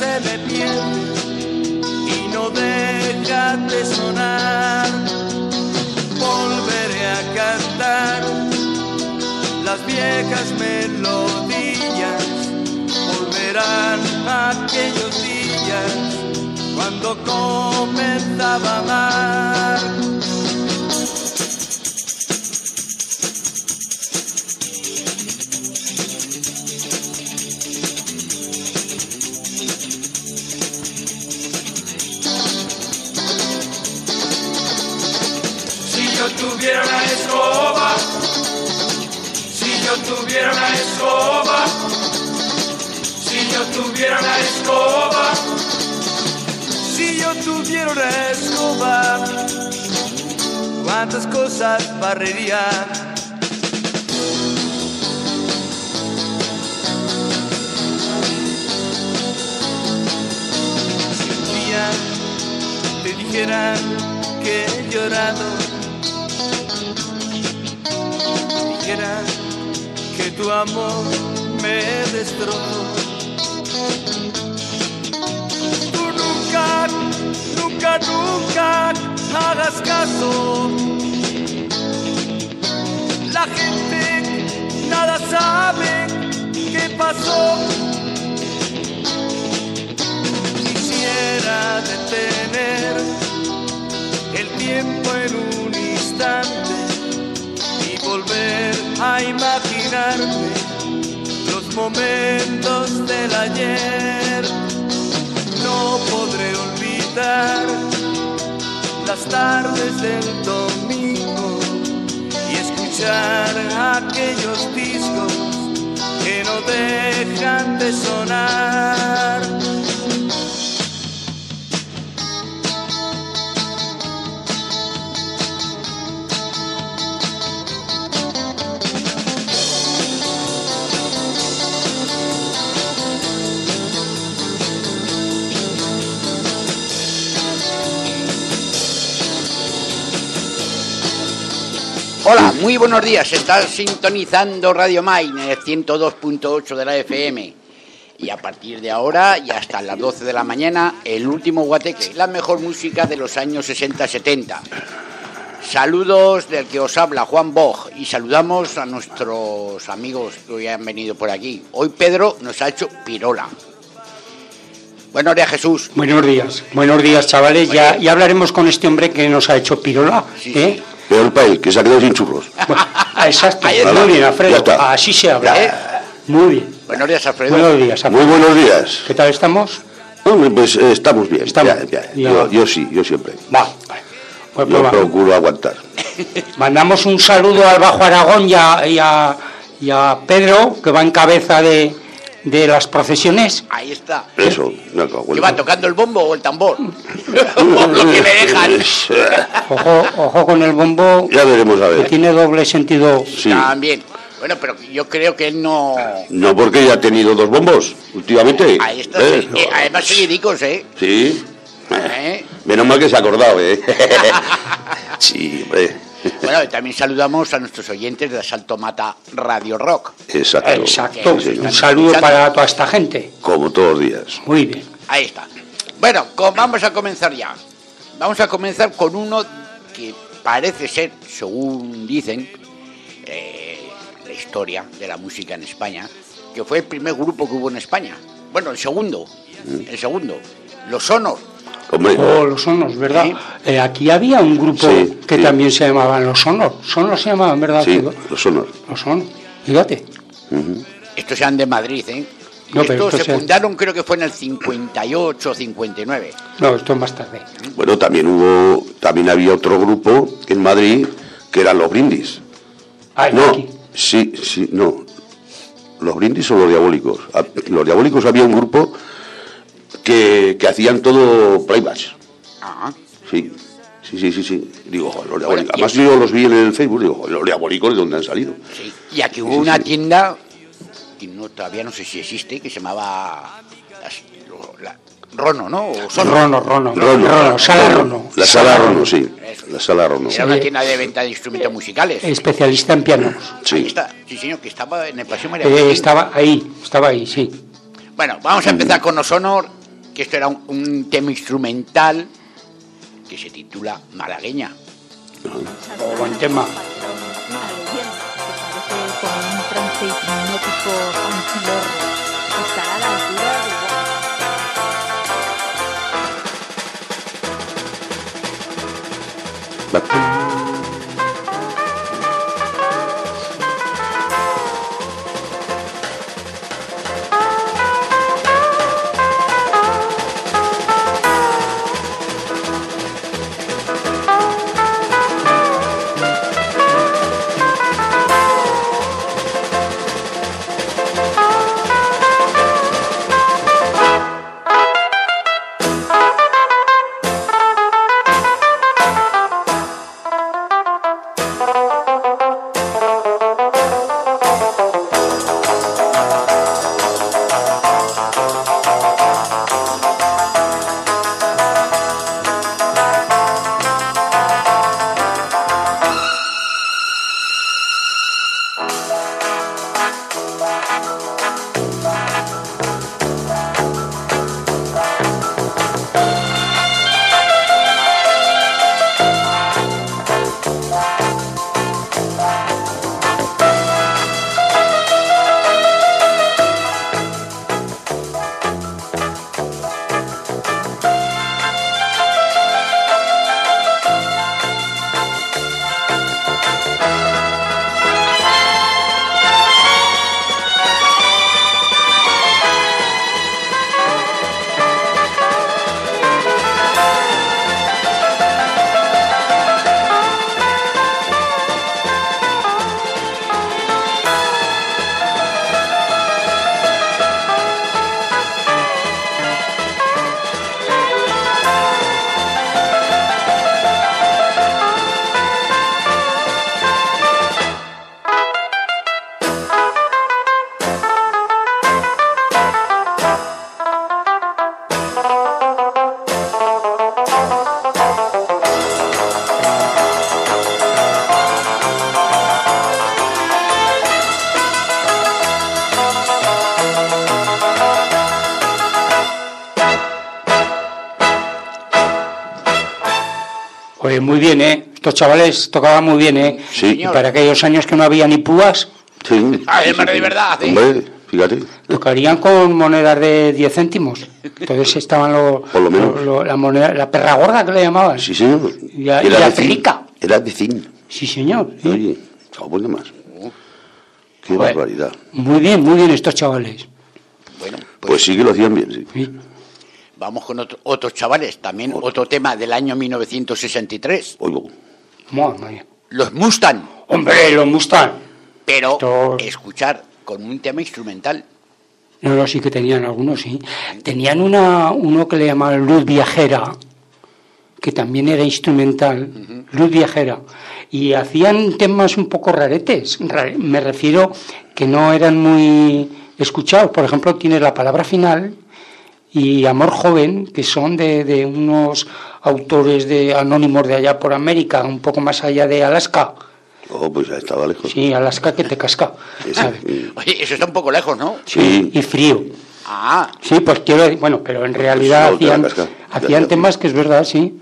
se me pierde y no deja de sonar. Volveré a cantar las viejas melodías, volverán aquellos días cuando comenzaba a amar. Si yo tuviera una escoba, si yo tuviera una escoba, si yo tuviera una escoba, si yo tuviera una escoba, cuántas cosas barrería. Si un día te dijeran que he llorado, dijeran que tu amor me destrozó, tú nunca, nunca, nunca hagas caso. La gente nada sabe qué pasó. Quisiera detener el tiempo en un instante y volver a imaginarme los momentos del ayer. No podré olvidar las tardes del domingo y escuchar aquellos discos que no dejan de sonar. Hola, muy buenos días. Estás sintonizando Radio Maine, el 102.8 de la FM. Y a partir de ahora y hasta las 12 de la mañana, el último guateque, la mejor música de los años 60-70. Saludos del que os habla, Juan Boj, y saludamos a nuestros amigos que hoy han venido por aquí. Hoy Pedro nos ha hecho pirola. Buenos días, Jesús. Buenos días, chavales. Ya hablaremos con este hombre que nos ha hecho pirola. Sí. Pero el país, que se ha quedado sin churros. Exacto. Muy bien, Alfredo. Así se habla. Muy bien. Buenos días, Alfredo. Buenos días, Alfredo. Muy buenos días. ¿Qué tal estamos? Hombre, pues estamos bien. Estamos. Yo sí, yo siempre. Va. Pues yo procuro aguantar. Mandamos un saludo al Bajo Aragón y a Pedro, que va en cabeza de las procesiones. Ahí está. Eso, ¿Que va tocando el bombo o el tambor? Lo que me dejan. Ojo con el bombo. Ya veremos a ver. Que tiene doble sentido. Sí. También. Bueno, pero yo creo que él no... No, porque ya ha tenido dos bombos últimamente. Ahí está. Sí. Además seguidicos, ¿eh? Sí. Menos mal que se ha acordado, ¿eh? Sí, hombre. Bueno, también saludamos a nuestros oyentes de Asalto Mata Radio Rock. Exacto. Sí, un saludo para toda esta gente. Como todos los días. Muy bien. Ahí está. Bueno, vamos a comenzar ya. Vamos a comenzar con uno que parece ser, según dicen, la historia de la música en España, que fue el primer grupo que hubo en España. Bueno, el segundo, Los Sonor. Los Sonos, ¿verdad? ¿Sí? Aquí había un grupo que también se llamaban Los Sonor. Sonor se llamaban, ¿verdad? Sí, Los Sonor. Los Sonor, fíjate. Estos eran de Madrid, ¿eh? No, estos se fundaron, creo que fue en el 58 59. No, esto es más tarde. Bueno, también había otro grupo en Madrid que eran Los Brindis. No, aquí. Sí, no. ¿Los Brindis o Los Diabólicos? Los Diabólicos había un grupo que hacían todo playbacks. Sí. Digo, los Diabólicos. Además yo los vi en el Facebook, digo, los Diabólicos, ¿de dónde han salido? Sí. Y aquí hubo una tienda, que todavía no sé si existe, que se llamaba Rono, ¿no? Rono, Sala Rono. La Sala Rono, sí. La Sala Rono. Era una tienda de venta de instrumentos musicales. Especialista en pianos. Sí. Ahí está. Sí, señor, que estaba en el Paseo María. Estaba ahí, sí. Bueno, vamos a empezar con Los Sonor. que esto era un tema instrumental que se titula Malagueña. Oh, buen tema. Parece como un trance hipnótico fanquilor. Estará a la altura de... Pues muy bien, ¿eh? Estos chavales tocaban muy bien, ¿eh? Sí. Y para aquellos años que no había ni púas, Sí. Además de verdad, ¿eh? Hombre, fíjate. tocarían con monedas de 10 céntimos. Entonces estaban Por lo menos. la moneda, la perra gorda que le llamaban. Sí, señor. Y la de frica. zinc. Era de zinc. Sí, señor. ¿sí? Oye, ¿qué más? Qué Joder, barbaridad. muy bien estos chavales. Bueno, Pues sí que lo hacían bien, sí. Sí. vamos con otros chavales. También otro tema del año 1963. Oigo. Madre mía. Los Mustang. Hombre, los Mustang. Pero Esto- escuchar con un tema instrumental. No, sí que tenían algunos, sí. Tenían uno que le llamaban Luz Viajera, que también era instrumental, Luz Viajera. Y hacían temas un poco raretes. Me refiero que no eran muy escuchados. Por ejemplo, tienes La Palabra Final y Amor Joven, que son de unos autores anónimos de allá por América, un poco más allá de Alaska. Oh, pues ya estaba lejos. Sí, Alaska que te casca, Sí, ¿sabes? sí. Oye, eso está un poco lejos, ¿no? Sí. Y frío. Ah, Sí, pues quiero decir, bueno, pero en realidad no, te la casca. hacían Ya. temas que es verdad, sí.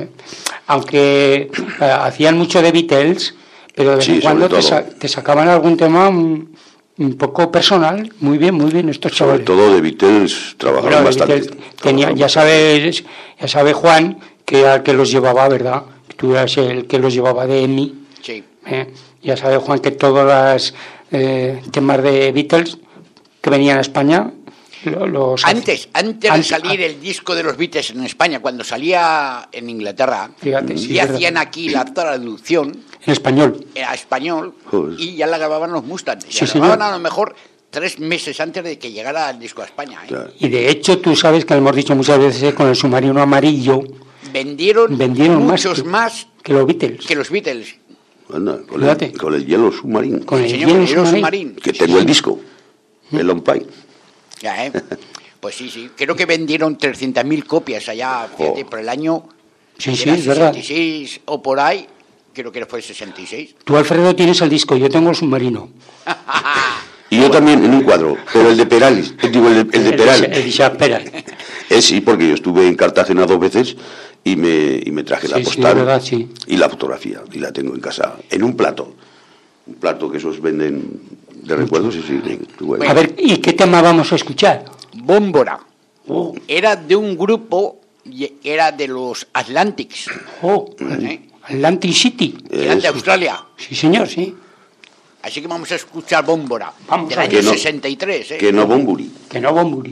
Aunque hacían mucho de Beatles, pero de vez Sí, en cuando sobre todo. te sacaban algún tema un poco personal. Muy bien, estos Sobre chavales. todo de Beatles trabajaron Bueno, de bastante. Beatles ya sabe Juan, que era el que los llevaba, ¿verdad? Tú eras el que los llevaba de EMI. sí. Ya sabe Juan que todos los temas de Beatles que venían a España los Antes de salir el disco de los Beatles en España, cuando salía en Inglaterra, Fíjate, sí, ya es verdad. hacían aquí la traducción en español. a español Joder. y ya la grababan los Mustang. Sí, La grababan señor. a lo mejor 3 meses antes de que llegara el disco a España. ¿eh? Claro. Y de hecho tú sabes que lo hemos dicho muchas veces con el submarino amarillo Vendieron muchos más que los Beatles. que los Beatles. Anda, Fíjate. con el hielo submarino. Con el Señor, hielo el submarino. submarino. Que tengo el disco. El On Pine. Ya, ¿eh? Pues sí. Creo que vendieron 300.000 copias allá, fíjate, por el año. Sí, era es verdad. 66 o por ahí. Creo que fue 66. Tú, Alfredo, tienes el disco, yo tengo el submarino. Y yo también en un cuadro, pero el de Peralis, digo, el de Peral. El de Isaac Peral. Sí, porque yo estuve en Cartagena 2 veces y me traje la postal verdad, sí. Y la fotografía, y la tengo en casa, en un plato que esos venden de recuerdos. Sí, bueno. A ver, ¿y qué tema vamos a escuchar? Bómbora. Era de un grupo, era de los Atlantics. Atlantic City. Eran de Australia. Sí, señor, sí. Así que vamos a escuchar Bómbora, Vamos del a año ver. 63. Que no Bomburi. Que no Bomburi.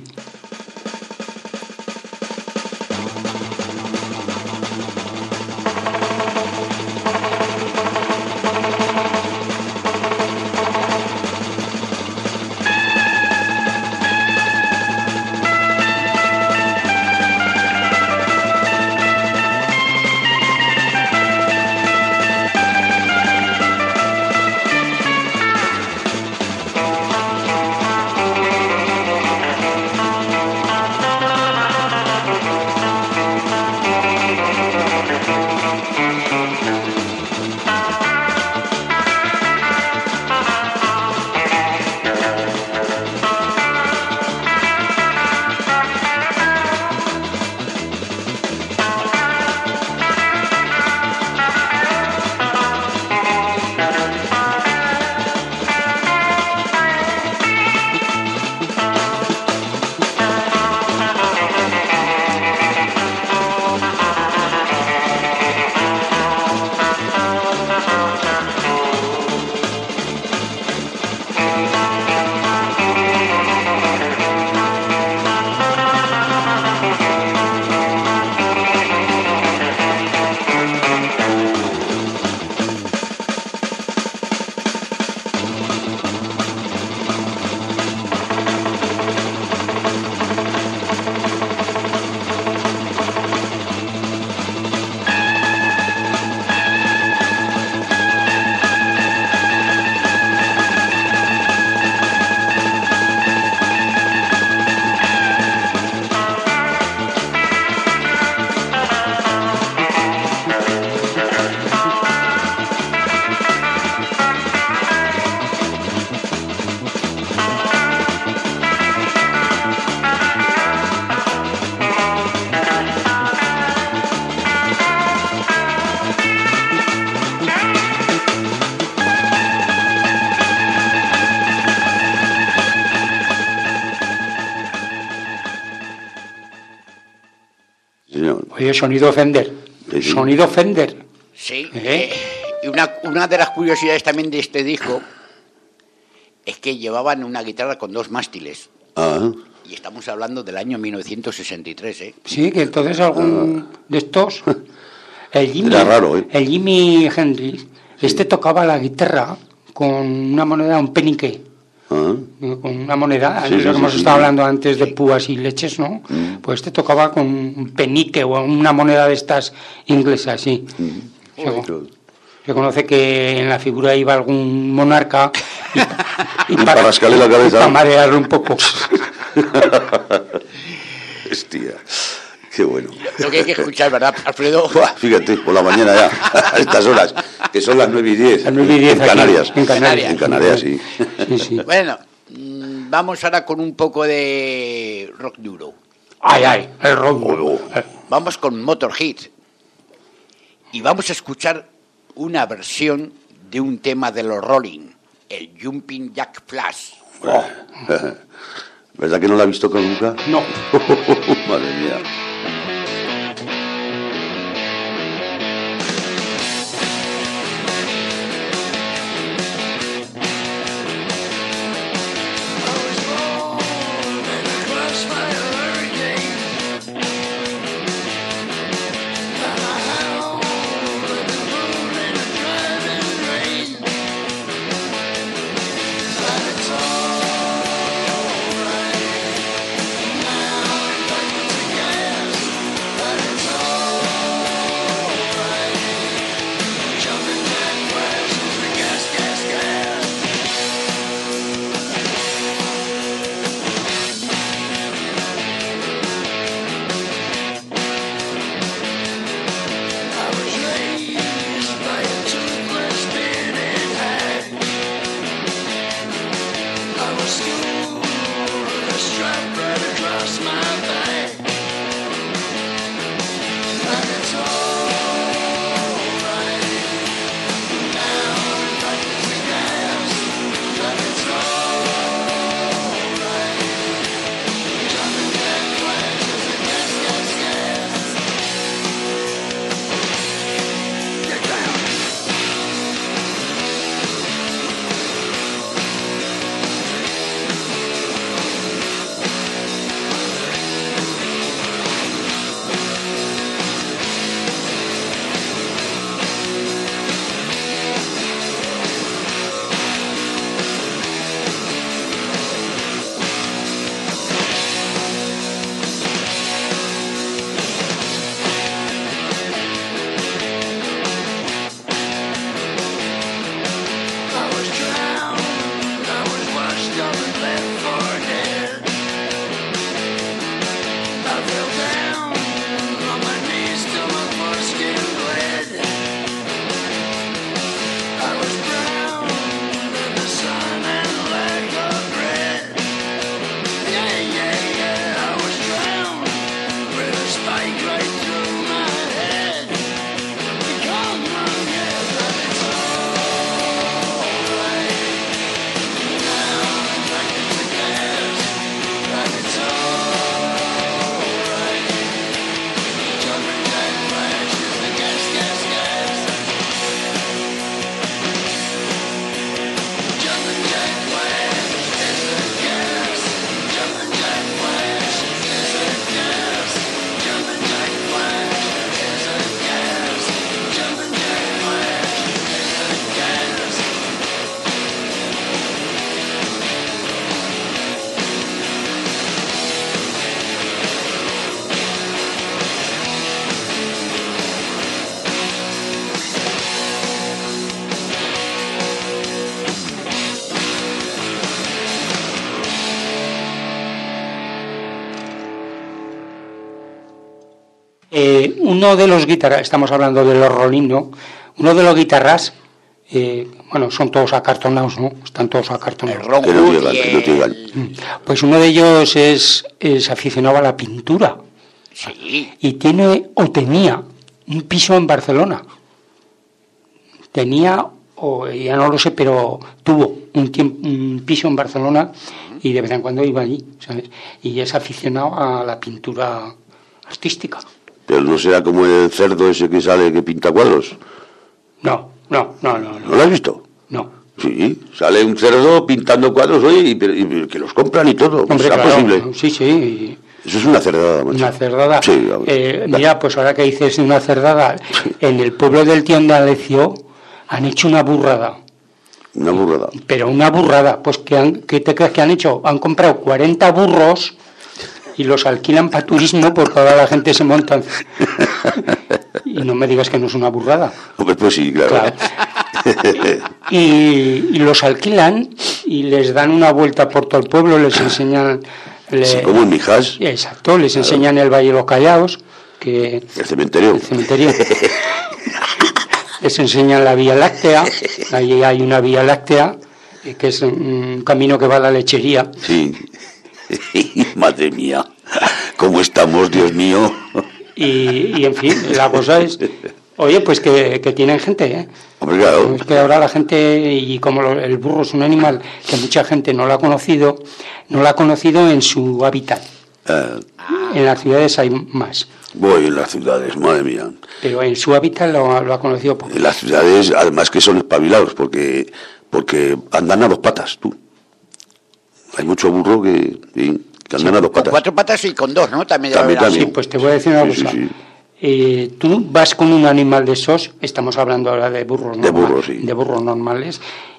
Oye, sonido Fender. Sí. Sonido Fender. Sí. Y una de las curiosidades también de este disco es que llevaban una guitarra con 2 mástiles. Ah. Y estamos hablando del año 1963, ¿eh? Sí, que entonces algún de estos... Era raro, ¿eh? El Jimi Hendrix, tocaba la guitarra con una moneda, un penique. Con una moneda, lo que hemos estado hablando antes de púas y leches, ¿no? Pues tocaba con un penique o una moneda de estas inglesas, sí. Se conoce que en la figura iba algún monarca y para rascarle la cabeza. Para marearlo un poco. Hostia, qué bueno. Lo que hay que escuchar, ¿verdad, Alfredo? Fíjate, por la mañana ya, a estas horas, que son las 9:10. Las 9:10 en Canarias. En Canarias. En Canarias, sí. Sí. Bueno, vamos ahora con un poco de rock duro. Ay, el rock duro. Vamos con Motorhead. Y vamos a escuchar una versión de un tema de los Rolling, el Jumping Jack Flash. ¿Verdad que no la he visto nunca? No. Madre mía. Together uno de los guitarras, estamos hablando de los Rolling, ¿no? Uno de los guitarras, bueno, son todos acartonados, ¿no? Están todos acartonados. El Ron Que no Wood llegan, y que no llegan. Pues uno de ellos es aficionado a la pintura Sí, y tiene o tenía un piso en Barcelona. Tenía, o ya no lo sé, pero tuvo un piso en Barcelona y de vez en cuando iba allí, ¿sabes? Y es aficionado a la pintura artística. Pero no será como el cerdo ese que sale que pinta cuadros. No. ¿No lo has visto? No. Sí, sale un cerdo pintando cuadros, oye, y que los compran y todo. Hombre, ¿Será claro, posible? Sí. Eso es una cerdada, macho. Una cerdada. Sí, vamos. Mira, pues ahora que dices una cerdada, en el pueblo del tío Andalecio han hecho una burrada. Una burrada. Pero una burrada, pues ¿qué te crees que han hecho? Han comprado 40 burros y los alquilan para turismo porque ahora la gente se monta. Y no me digas que no es una burrada. Hombre, pues sí, claro. Y los alquilan y les dan una vuelta por todo el pueblo, les enseñan... Sí, como en Mijas. Exacto, les enseñan el Valle de los Callaos, que... El cementerio. El cementerio. Les enseñan la Vía Láctea, ahí hay una Vía Láctea, que es un camino que va a la lechería. Sí. Madre mía, ¿cómo estamos, Dios mío? Y en fin, la cosa es... Oye, pues que tienen gente, ¿eh? Hombre, claro. Es que ahora la gente, y como el burro es un animal que mucha gente no lo ha conocido en su hábitat. En las ciudades hay más. Voy en las ciudades, madre mía. Pero en su hábitat lo ha conocido poco. En las ciudades, además que son espabilados, porque andan a dos patas, tú. Hay mucho burro que andan a dos con patas. 4 patas y con 2, ¿no? También. Sí, pues te voy a decir una cosa. Sí. Tú vas con un animal de esos, estamos hablando ahora de burros, de burros, sí. De burros normales,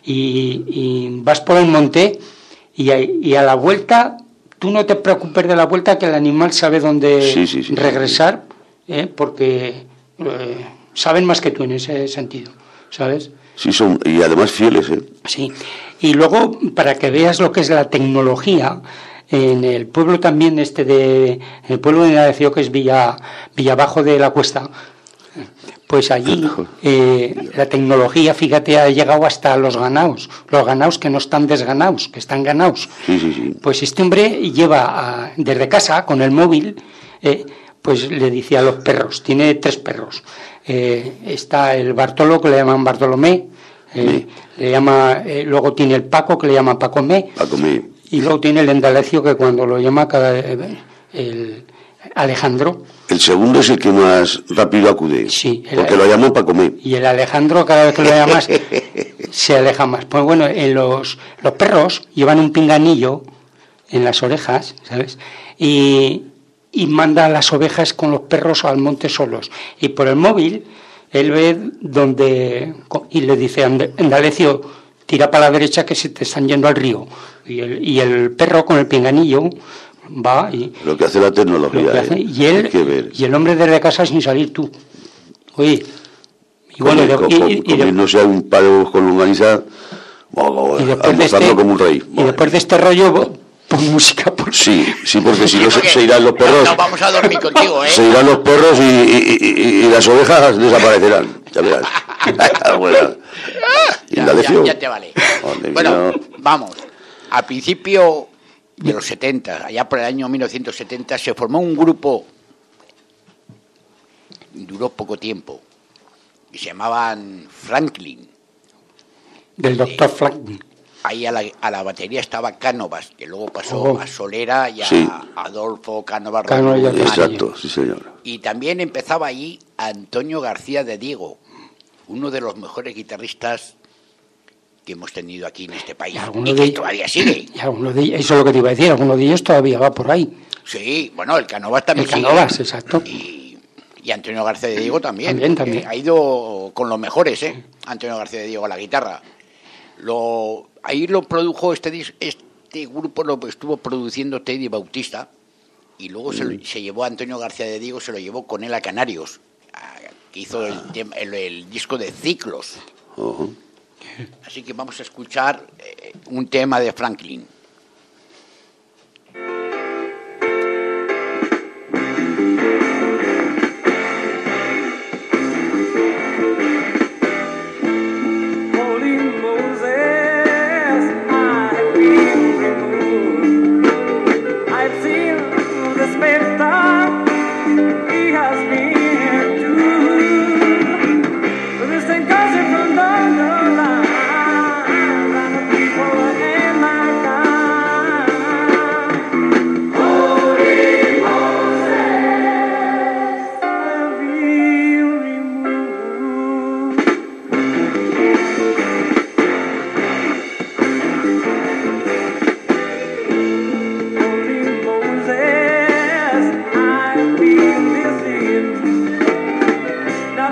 y vas por el monte y a la vuelta, tú no te preocupes de la vuelta, que el animal sabe dónde regresar, porque saben más que tú en ese sentido, ¿sabes? Sí, son, y además fieles, ¿eh? Sí, y luego, para que veas lo que es la tecnología, en el pueblo también el pueblo de Andalecio, que es Villabajo de la Cuesta, pues allí la tecnología, fíjate, ha llegado hasta los ganaos que no están desganados, que están ganados. Sí. Pues este hombre lleva desde casa con el móvil, pues le dice a los perros, tiene 3 perros, está el Bartolo, que le llaman Bartolomé, le llama, luego tiene el Paco, que le llama Pacomé. Y luego tiene el Andalecio, que cuando lo llama el Alejandro. El segundo es el que más rápido acude. Sí. Porque lo llaman para comer. Y el Alejandro, cada vez que lo llamas, se aleja más. Pues bueno, los perros llevan un pinganillo en las orejas, ¿sabes? Y manda a las ovejas con los perros al monte solos. Y por el móvil, él ve y le dice, Andalecio, tira para la derecha que se te están yendo al río. Y el perro con el pinganillo va y... Lo que hace la tecnología, y el hombre desde casa sin salir tú. Oye, y bueno... Comiéndose a un palo con longaniza, almorzando como un rey. Y después de este rollo, pon música. Sí, porque si no se irán los perros... No vamos a dormir contigo, ¿eh? Se irán los perros y las ovejas desaparecerán. Ya verás. Bueno, ya te vale. Bueno, vamos. Al principio de los 70, allá por el año 1970, se formó un grupo, duró poco tiempo, y se llamaban Franklin. Del doctor Franklin. Ahí a la batería estaba Cánovas, que luego pasó a Solera y a Adolfo Cánovas. Exacto, sí señor. Y también empezaba allí Antonio García de Diego, uno de los mejores guitarristas que hemos tenido aquí en este país, y que todavía sigue. Eso es lo que te iba a decir, alguno de ellos todavía va por ahí. Sí, bueno, el Cánovas también sigue. El Cánovas, exacto. Y Antonio García de Diego también. También. Ha ido con los mejores, Antonio García de Diego a la guitarra. Ahí lo produjo este grupo, lo estuvo produciendo Teddy Bautista, y luego se llevó a Antonio García de Diego, se lo llevó con él a Canarios, que hizo el disco de Ciclos. Así que vamos a escuchar un tema de Franklin.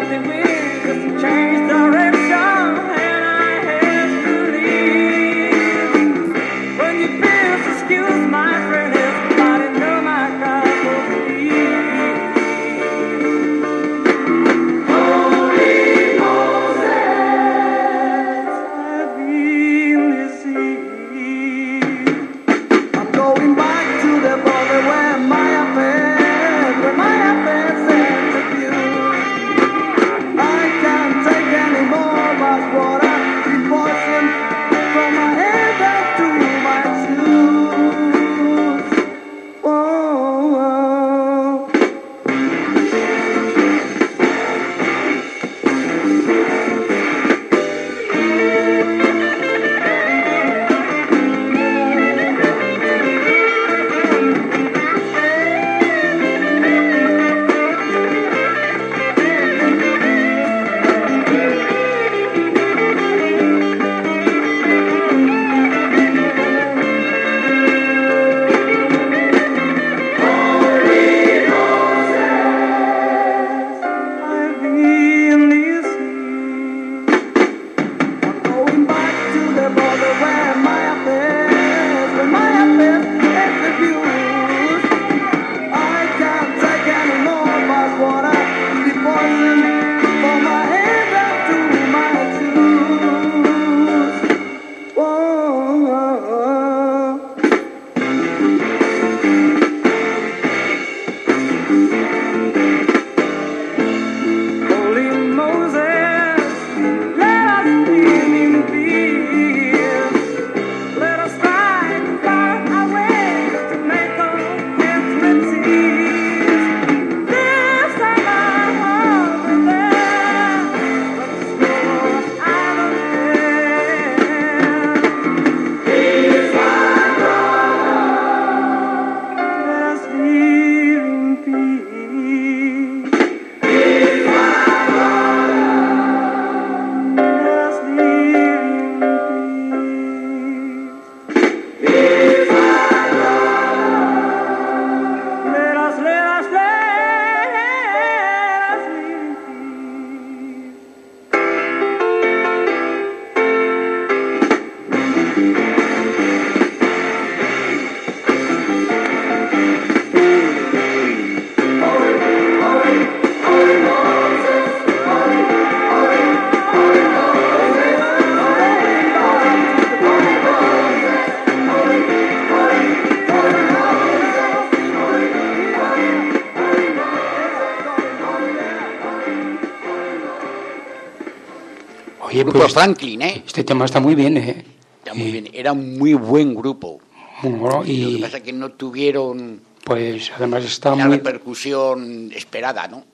Oye, grupo pues, Franklin, ¿eh? Este tema está muy bien, ¿eh? Está muy bien. Era un muy buen grupo. Bueno, y lo que pasa es que no tuvieron pues además está la muy... repercusión esperada, ¿no?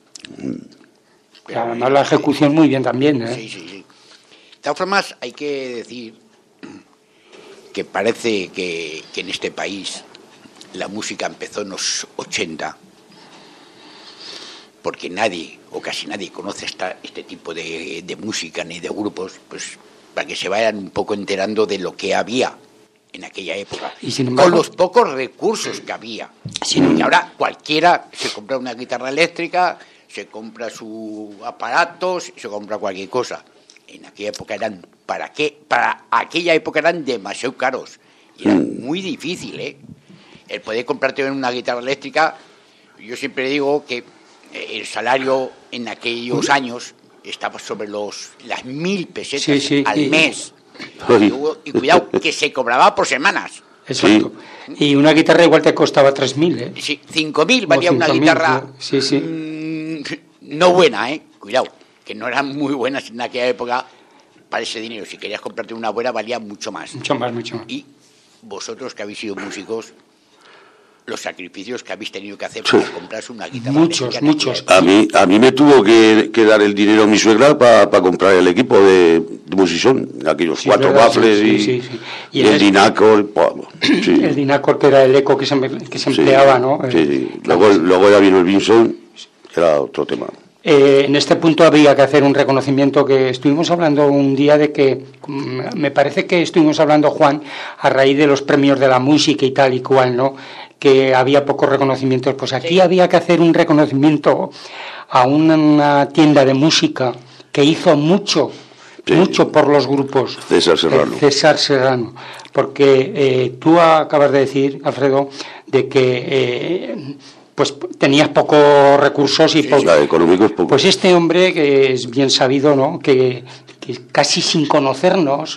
Pero, además la ejecución muy bien también, ¿eh? Sí, sí, sí. De todas formas, hay que decir que parece que en este país la música empezó en los 80, porque nadie, o casi nadie, conoce este tipo de música ni de grupos, pues para que se vayan un poco enterando de lo que había en aquella época, y sin embargo, con los pocos recursos que había. Y ahora cualquiera se compra una guitarra eléctrica, se compra su aparato, se compra cualquier cosa. En aquella época eran, ¿para aquella época eran demasiado caros. Y era muy difícil, ¿eh? El poder comprarte una guitarra eléctrica, yo siempre digo que el salario en aquellos años estaba sobre las 1.000 pesetas al mes. Y cuidado, que se cobraba por semanas. Exacto. Sí. Y una guitarra igual te costaba 3.000, ¿eh? Sí, 5.000 valía una guitarra no buena, ¿eh? Cuidado, que no eran muy buenas en aquella época para ese dinero. Si querías comprarte una buena, valía mucho más. Mucho más, mucho más. Y vosotros que habéis sido músicos, los sacrificios que habéis tenido que hacer para comprarse una guitarra. Muchos. A mí me tuvo que dar el dinero mi suegra para comprar el equipo de Musicón, aquellos 4 baffles y el Dinacor. El Dinacor, que era el eco que se empleaba, ¿no? Sí. Luego ya vino el Vinson, que era otro tema. En este punto habría que hacer un reconocimiento que estuvimos hablando un día de que, me parece que estuvimos hablando, Juan, a raíz de los premios de la música y tal y cual, ¿no? que había pocos reconocimientos. Pues aquí había que hacer un reconocimiento a una tienda de música que hizo mucho por los grupos. César Serrano. César Serrano. Porque tú acabas de decir, Alfredo, de que pues tenías pocos recursos y económicos poco. Pues este hombre, que es bien sabido, ¿no?, que casi sin conocernos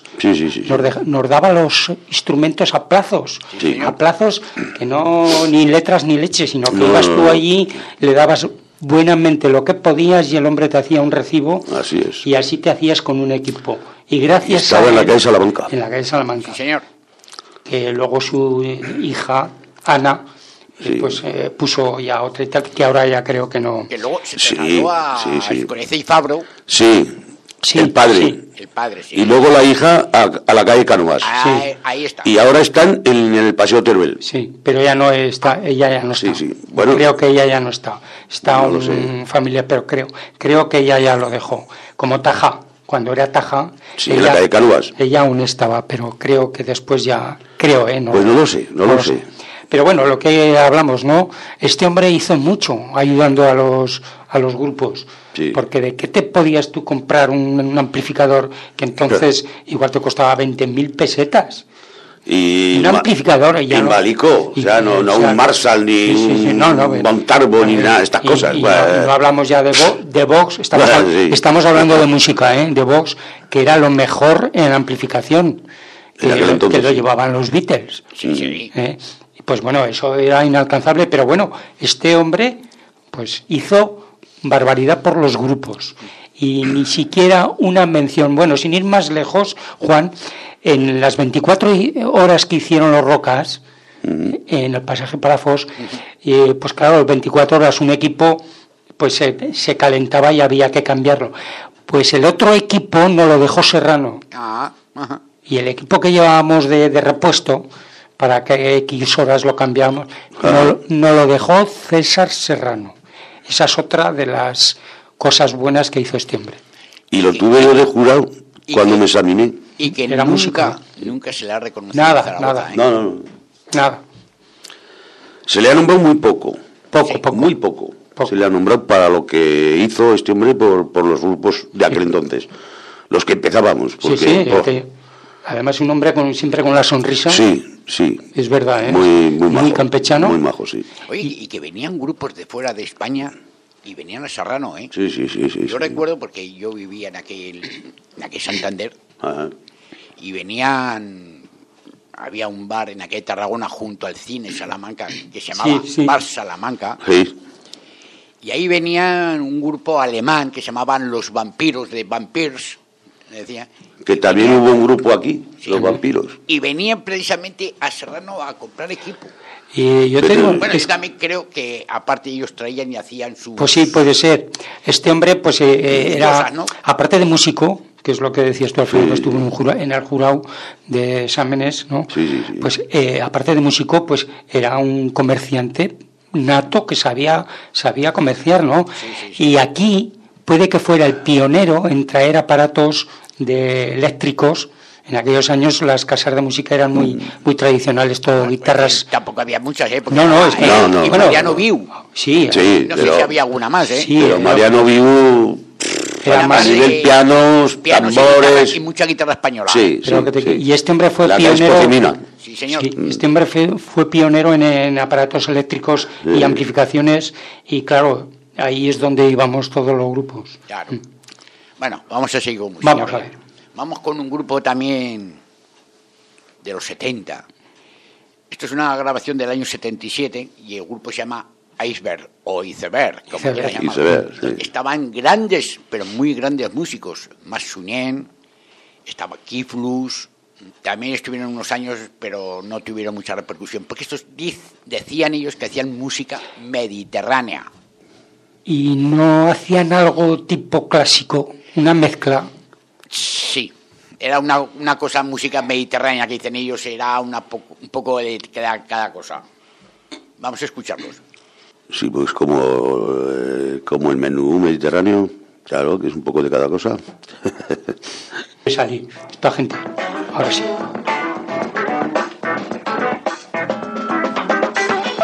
nos daba los instrumentos a plazos, a plazos que no ni letras ni leche, sino que ibas tú allí, le dabas buenamente lo que podías y el hombre te hacía un recibo. Así es. Y así te hacías con un equipo. Y gracias Estaba en la calle Salamanca. En la calle Salamanca. Sí, señor. Que luego su hija, Ana, pues puso ya otra y tal, que ahora ya creo que no. Que luego se trasladó con ese y Fabro. Sí, el padre. Sí. El padre, sí. Y luego la hija a la calle Cánovas. Ahí está. Y ahora están en el Paseo Teruel. Sí, pero ella no está. Sí. Bueno, creo que ella ya no está. Está en familia, pero creo que ella ya lo dejó. Como Taja, cuando era Taja. Sí, en la calle Cánovas. Ella aún estaba, pero creo que después ya. No, pues no lo sé. Pero bueno, lo que hablamos, ¿no? Este hombre hizo mucho ayudando a los grupos. Sí. Porque ¿de qué te podías tú comprar un amplificador que entonces igual te costaba 20.000 pesetas? Y un amplificador ya Malico, no un Marshall ni un Montarbo ni nada de estas cosas. No hablamos ya de Vox, estamos hablando de música, de Vox, que era lo mejor en amplificación, que lo llevaban los Beatles. Sí. Pues bueno, eso era inalcanzable, pero bueno, este hombre pues hizo barbaridad por los grupos y ni siquiera una mención. Bueno, sin ir más lejos, Juan, en las 24 horas que hicieron los Rocas en el pasaje Palafox, pues claro, 24 horas un equipo pues se calentaba y había que cambiarlo. Pues el otro equipo no lo dejó Serrano. Y el equipo que llevábamos de repuesto, para que X horas lo cambiamos, no lo dejó César Serrano. Esa es otra de las cosas buenas que hizo este hombre. Y lo tuve yo de jurado cuando me examiné. Y que era nunca se le ha reconocido. Nada. Nada. Se le ha nombrado muy poco. Muy poco. Poco. Se le ha nombrado para lo que hizo este hombre por los grupos de aquel entonces. Los que empezábamos. Porque, además un hombre siempre con la sonrisa. Sí. Es verdad, muy majo, campechano. Muy majo, sí. Oye, y que venían grupos de fuera de España y venían a Serrano, Sí. Yo recuerdo porque yo vivía en aquel Santander. Ajá. Y venían. Había un bar en aquel Tarragona junto al cine Salamanca que se llamaba Bar Salamanca. Sí. Y ahí venían un grupo alemán que se llamaban Los Vampiros de Vampires. Decía, que también hubo un grupo aquí, los Vampiros. Y venían precisamente a Serrano a comprar equipo. Y yo yo también creo que aparte ellos traían y hacían su... Pues sí, puede ser. Este hombre pues era, ¿no? Aparte de músico, que es lo que decías tú, Alfredo, que estuvo en el jurado de exámenes, ¿no? Sí. Pues aparte de músico, pues era un comerciante nato que sabía comerciar, ¿no? Sí. Y aquí puede que fuera el pionero en traer aparatos eléctricos. En aquellos años las casas de música eran muy tradicionales, todo guitarras. Tampoco había muchas, porque no. Y Mariano Viu. Sí, no sé si había alguna más, Sí, pero Mariano Viu era más nivel pianos, tambores y mucha guitarra española. Sí. Y este hombre fue pionero. Sí, señor. Este hombre fue pionero en aparatos eléctricos y amplificaciones, y claro, ahí es donde íbamos todos los grupos. Claro. Bueno, vamos a seguir con música. Vamos a ver. Vamos con un grupo también de los 70. Esto es una grabación del año 77 y el grupo se llama Iceberg o Iceberg, como quiera llamarlo. Estaban grandes, pero muy grandes músicos. Mas Sunyen, estaba Kiflus, también estuvieron unos años, pero no tuvieron mucha repercusión, porque estos decían ellos que hacían música mediterránea. ¿Y no hacían algo tipo clásico, una mezcla? Sí, era una cosa, música mediterránea que dicen ellos, era un poco de cada cosa. Vamos a escucharlos. Sí, pues como el menú mediterráneo, claro, que es un poco de cada cosa. Salí, esta gente, ahora sí.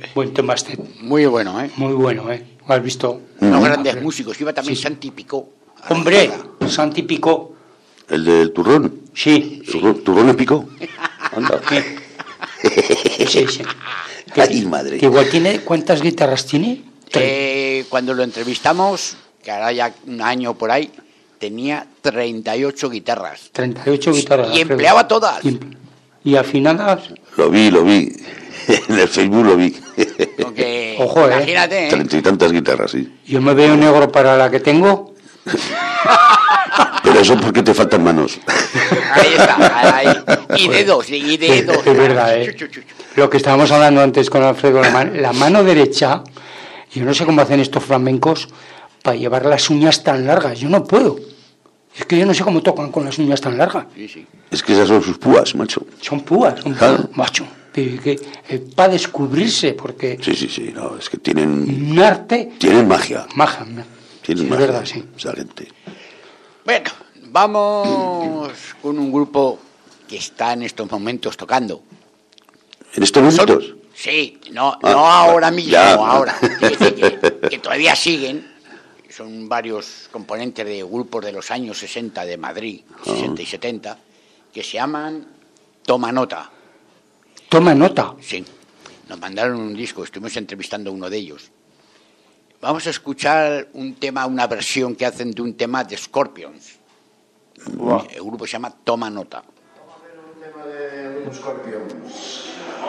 Buen tema este. Muy bueno, ¿eh? Muy bueno, ¿eh? ¿Lo has visto? Unos grandes músicos. Iba también Santi Picó. Hombre, Santi Picó. ¿El del turrón? Sí. ¿Turrón en Picó? Anda. Sí. Ay, madre. Que igual tiene, ¿cuántas guitarras tiene? Cuando lo entrevistamos, que ahora ya un año por ahí, tenía 38 guitarras. 38 guitarras. Y empleaba todas. Y al final... Lo vi. En el Facebook lo vi. Porque, ojo, imagínate, 30 y tantas guitarras, sí. Yo me veo negro para la que tengo. Pero eso porque te faltan manos. Ahí está, ahí. Y dedos. Es verdad, Lo que estábamos hablando antes con Alfredo, la mano derecha, yo no sé cómo hacen estos flamencos para llevar las uñas tan largas. Yo no puedo. Es que yo no sé cómo tocan con las uñas tan largas. Sí. Es que esas son sus púas, macho. Son púas, macho. Para descubrirse, porque... Sí, no, es que tienen... Un arte... Tienen magia. Tienen magia. Es verdad, sí. Esa gente. Bueno, vamos con un grupo que está en estos momentos tocando. ¿En estos momentos? Sí, no ahora mismo, ya. ahora. Quiere decir que todavía siguen. Son varios componentes de grupos de los años 60 de Madrid, 60 y 70, que se llaman Toma Nota. ¿Toma Nota? Sí, nos mandaron un disco, estuvimos entrevistando a uno de ellos. Vamos a escuchar un tema, una versión que hacen de un tema de Scorpions. Wow. El grupo se llama Toma Nota. Vamos a ver un tema de los Scorpions.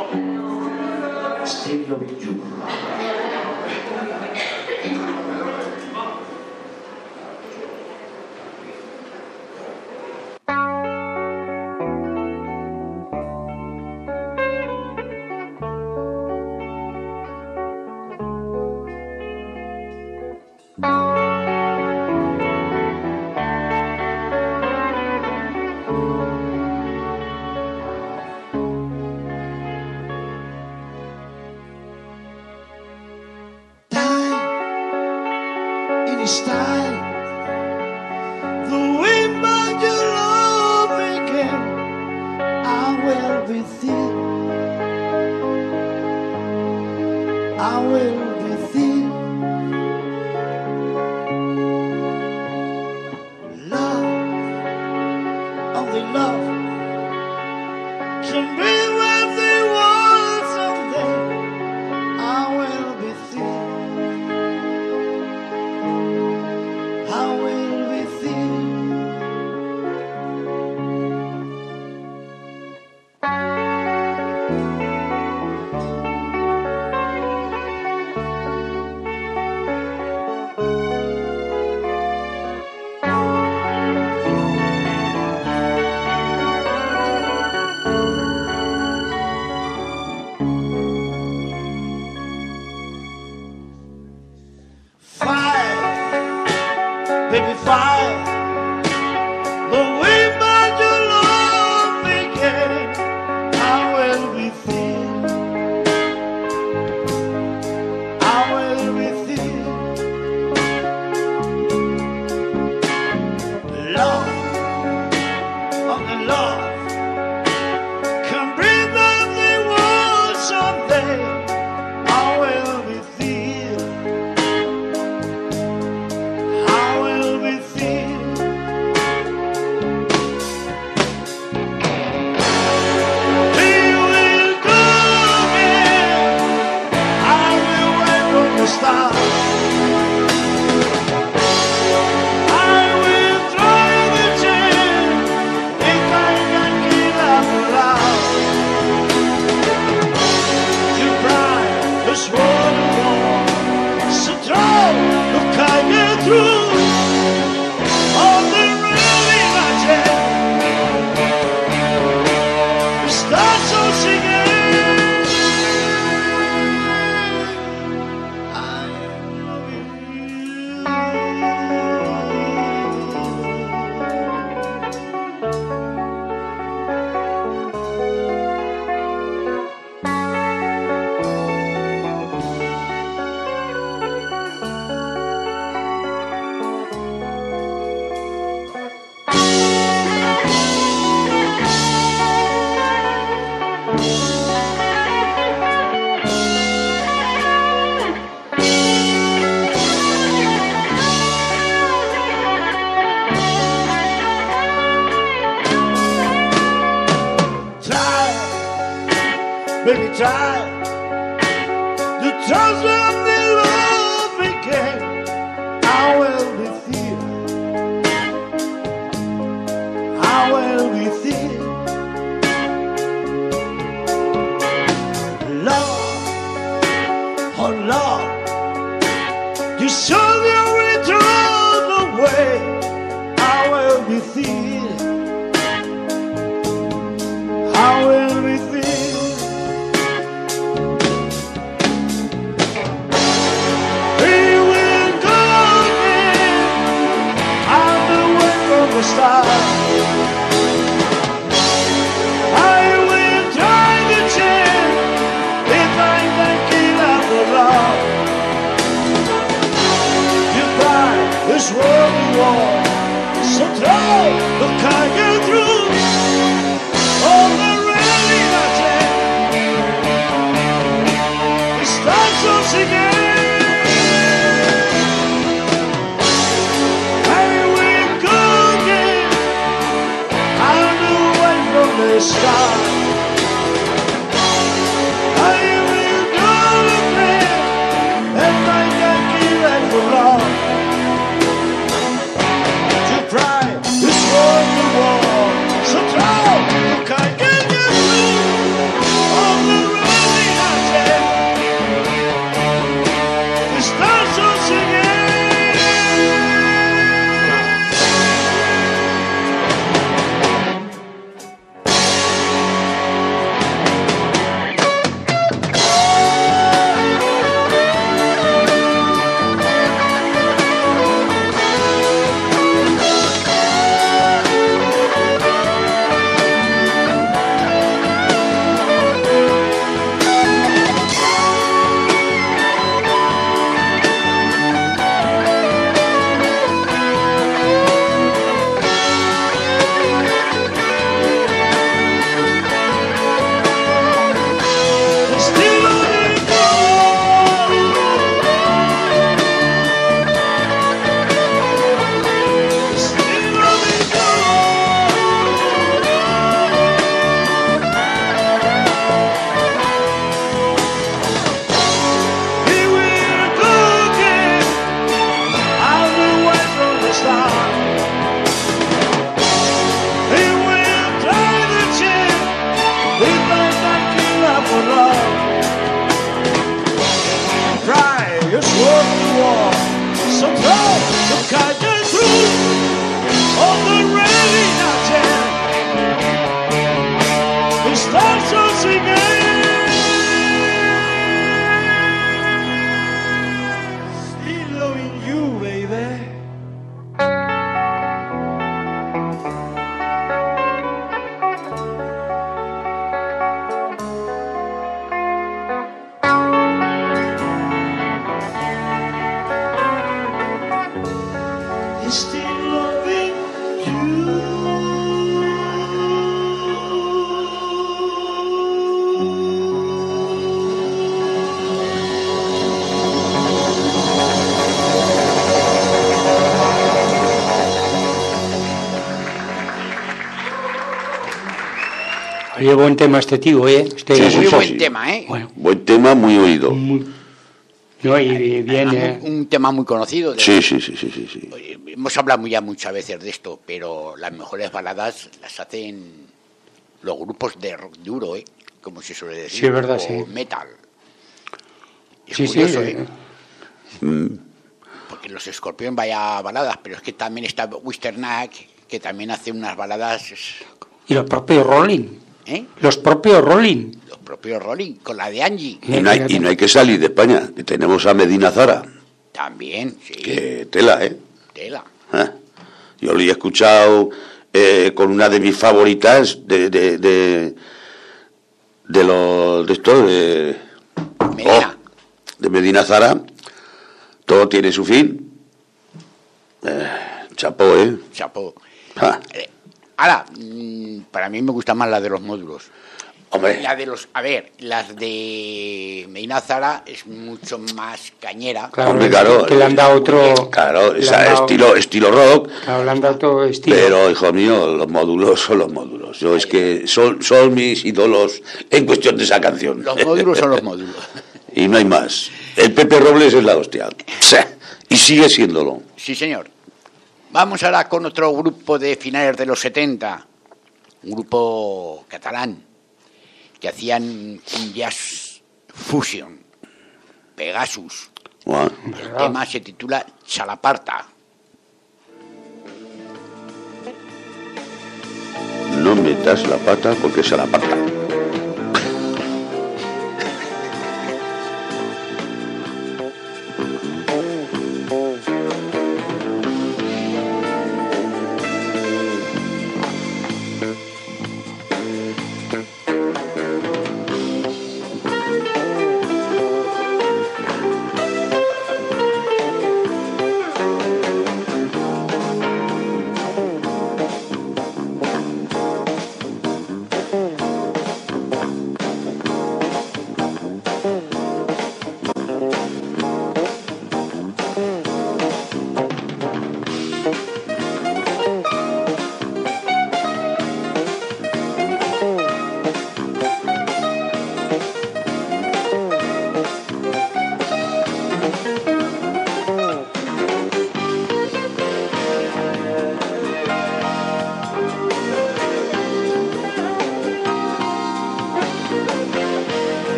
Still Loving You. try to transform the love again, I will be there. I will be there. Love, oh love, you show the return away. I will be there. I will be there. We will go again. I'm the way from the start. I will try to change if I can get out the love. You fight this world you want, so try to carry you through. All the reality it starts us again. I will go again. I'll do away from the start. I will go again. And I can give it for love. To try this world you want, so try. Can't get you through all the reality. It starts us again. Oye, buen tema este tío, ¿eh? Muy buen tema, ¿eh? Bueno. Buen tema, muy oído. No, y bien, un tema muy conocido. Sí. Hemos hablado ya muchas veces de esto, pero las mejores baladas las hacen los grupos de rock duro, ¿eh? Como se suele decir. Sí, es verdad, o sí. metal. Es sí, curioso, sí. Porque los Scorpions vaya baladas, pero es que también está Wisternack, que también hace unas baladas. Y los propios Rolling. ¿Eh? Los propios Rolling. Los propios Rolling, con la de Angie. Y no hay que salir de España, que tenemos a Medina Zara. También, sí. Que tela, ¿eh? Tela. Yo lo he escuchado con una de mis favoritas de Medina. De Medina Zara. Todo tiene su fin. Chapó, ¿eh? Chapó. Ahora, para mí me gusta más la de los módulos. Hombre. Las de Medina Zara es mucho más cañera. Claro, hombre, claro. Que le han dado otro. Claro, estilo rock. Claro, le han dado otro estilo. Pero, hijo mío, los módulos son los módulos. módulos. Yo es que son mis ídolos en cuestión de esa canción. Los módulos son los módulos. Y no hay más. El Pepe Robles es la hostia. Y sigue siéndolo. Sí, señor. Vamos ahora con otro grupo de finales de los 70. Un grupo catalán que hacían un jazz fusion. Pegasus. Bueno, El tema se titula Chalaparta. no metas la pata porque se la aparta.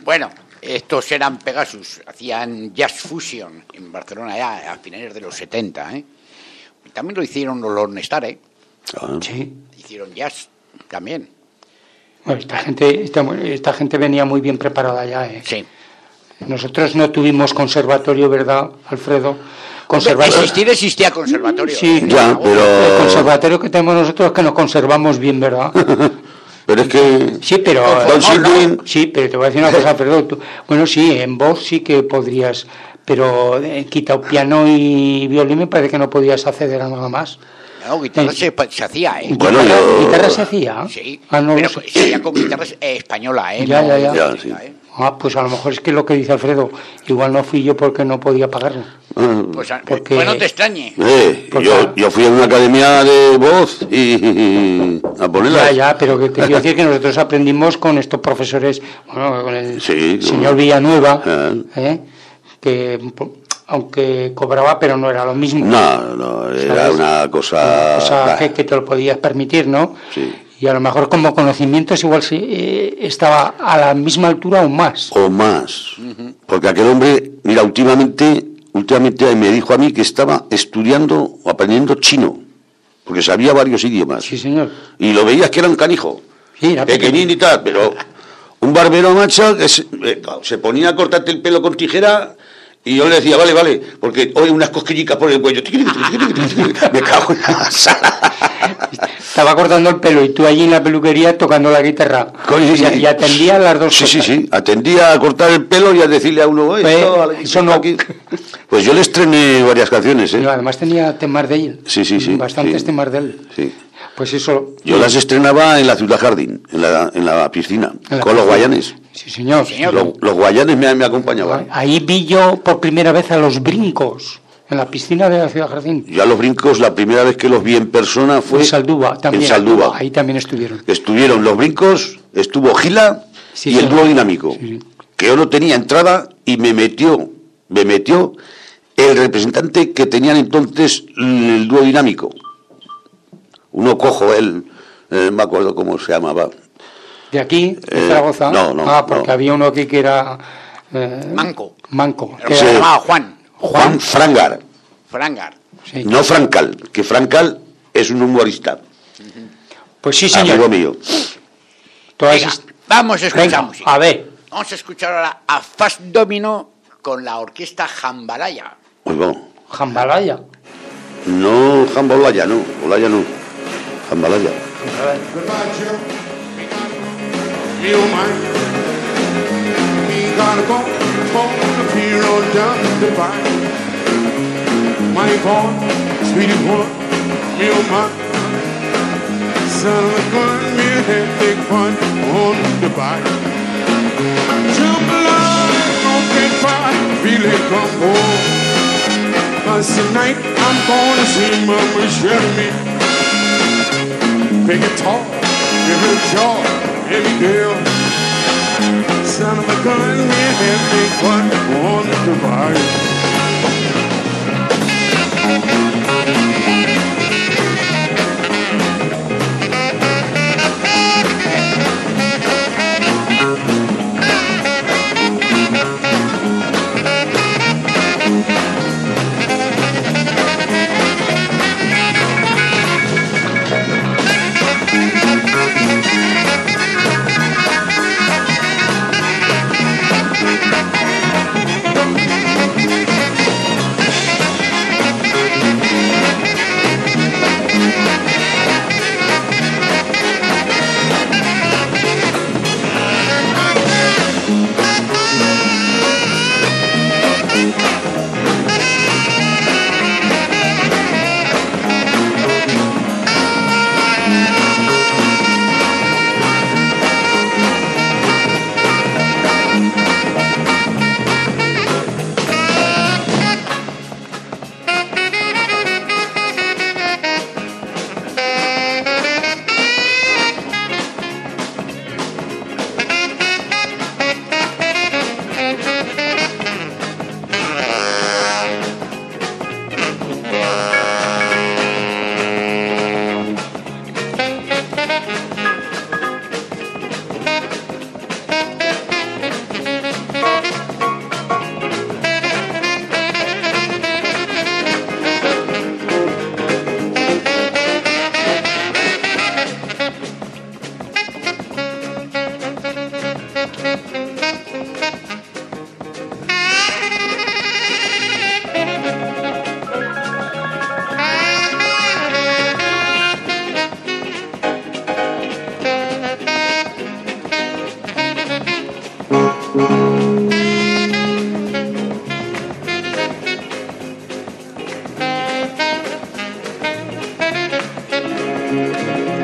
Bueno, estos eran Pegasus, hacían Jazz Fusion en Barcelona ya a finales de los 70, ¿eh? También lo hicieron los Lone Star, ¿eh? Sí. Hicieron jazz también. Bueno, esta gente venía muy bien preparada ya, ¿eh? Sí. Nosotros no tuvimos conservatorio, ¿verdad, Alfredo? Existía conservatorio. Sí, ya, pero... El conservatorio que tenemos nosotros es que nos conservamos bien, ¿verdad? Pero es que... Sí, pero... Sí, pero te voy a decir una cosa, Alfredo. Bueno, sí, en voz sí que podrías, pero quitado piano y violín me parece que no podías acceder a nada más. No, guitarra se hacía, ¿eh? Bueno, ¿Guitarra se hacía? Sí, no, pero sé. se hacía con guitarra española, ¿eh? Ya, no, ya. Sí. Pues a lo mejor es que lo que dice Alfredo, igual no fui yo porque no podía pagarlo. Pues Porque- no te extrañe. Porque- yo fui a una academia de voz y a ponerla. Ya, pero que te quiero decir que nosotros aprendimos con estos profesores, bueno, con el Sí, señor Villanueva, Ah. que aunque cobraba, pero no era lo mismo. No, era ¿Sabes? una cosa... O sea, que te lo podías permitir, ¿no? Sí. Y a lo mejor como conocimientos igual estaba a la misma altura o más. O más. Porque aquel hombre, mira, últimamente me dijo a mí que estaba estudiando o aprendiendo chino, porque sabía varios idiomas. Sí, señor. Y lo veías que era un canijo, Sí, era pequeñín y tal, pero un barbero macho que se ponía a cortarte el pelo con tijera. Y yo le decía, vale, porque hoy unas cosquillicas por el cuello. Me cago en la sala. Estaba cortando el pelo y tú allí en la peluquería tocando la guitarra. Y atendía a las dos cosas. Sí. Atendía a cortar el pelo y a decirle a uno, eso no. aquí. Pues yo le estrené varias canciones, ¿eh? No, además tenía temas de él. Sí. Bastantes sí. temas de él. Sí. Pues eso. Yo las estrenaba en la Ciudad Jardín, en la piscina, con los guayanes. Sí, señor. Los guayanes me acompañaban. Ahí vi yo por primera vez a los brincos en la piscina de la Ciudad Jardín. Ya los brincos, la primera vez que los vi en persona fue En Saldúa también. en Saldúa. Ahí también estuvieron. Estuvieron los brincos, estuvo Gila Sí, y el sí. dúo dinámico, Sí. que yo no tenía entrada y me metió el representante que tenían entonces el dúo dinámico. Uno cojo, no me acuerdo cómo se llamaba. ¿De aquí? ¿De Zaragoza? no, porque no. había uno aquí que era... Manco. que Se era- llamaba Juan Frangar, Frangar. sí. no Francal, que Francal es un humorista, Pues sí, señor. amigo mío. Todas Venga, est- vamos a escuchar Venga, música. a ver. Vamos a escuchar ahora a Fast Domino con la orquesta Jambalaya. Pues bueno, Jambalaya. no Jambalaya, no, Jambalaya. Goodbye, Jim. Me oh my. Me gotta go up here on down the pike. My boy, sweetie boy, me oh my. Son of a gun, me had big fun on the bike. Jump line, don't cry, really come home. 'Cause tonight I'm gonna see Mama Shelby. Big guitar, give it jaw, heavy girl. Son of a gun, we had big fun on the ride.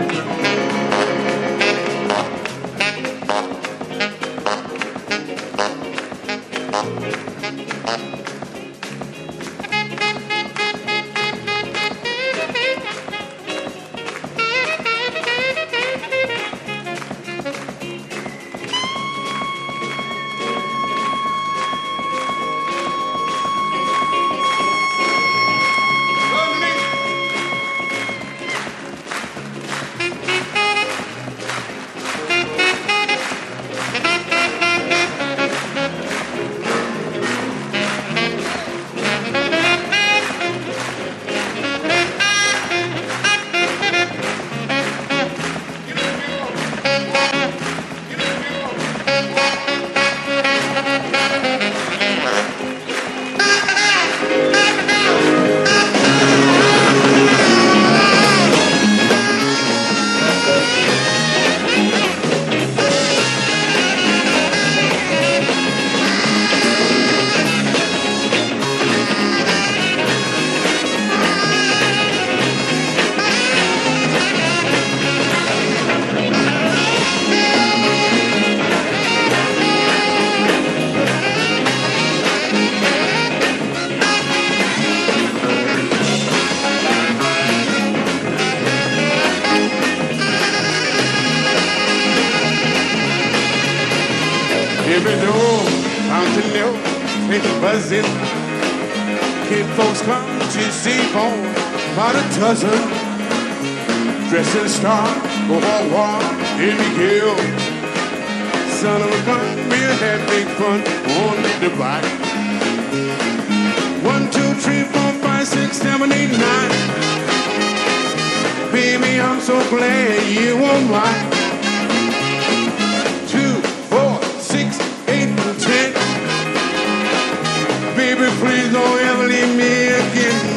Every door, fountain mill, it's buzzing. Kid folks come to see home about a dozen. Dressing star, go walk, walk, in the hill. Son of a gun, we'll have big fun on the bike. 1, 2, 3, 4, 5, 6, 7, 8, 9. Baby, I'm so glad you were mine. 2, 4, 6, 8, and 10. Baby, please don't ever leave me again.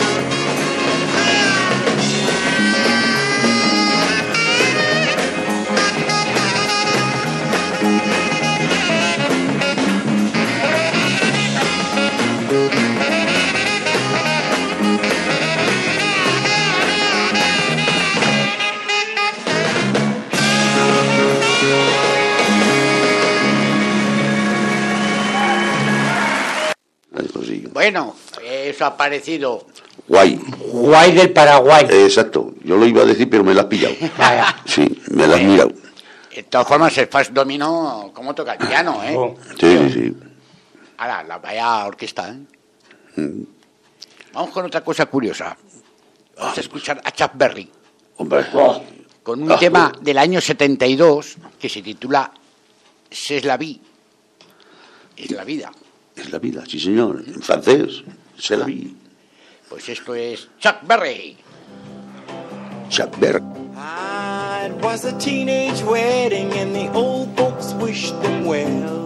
Bueno, eso ha parecido. Guay. Guay del Paraguay. Exacto. Yo lo iba a decir, pero me lo has pillado. Vaya. Sí, me lo has mirado. De todas formas, el Fast Domino, ¿cómo toca el piano, eh? Oh. Sí, sí. Ahora, la vaya orquesta, ¿eh? Vamos con otra cosa curiosa. Vamos a escuchar a Chuck Berry Hombre. con un tema del año 72 que se titula C'est la vie. Es la vida. Es la vida, sí señor. En francés. C'est la vie. Pues esto es Chuck Berry. Chuck Berry. It was a teenage wedding and the old folks wished them well.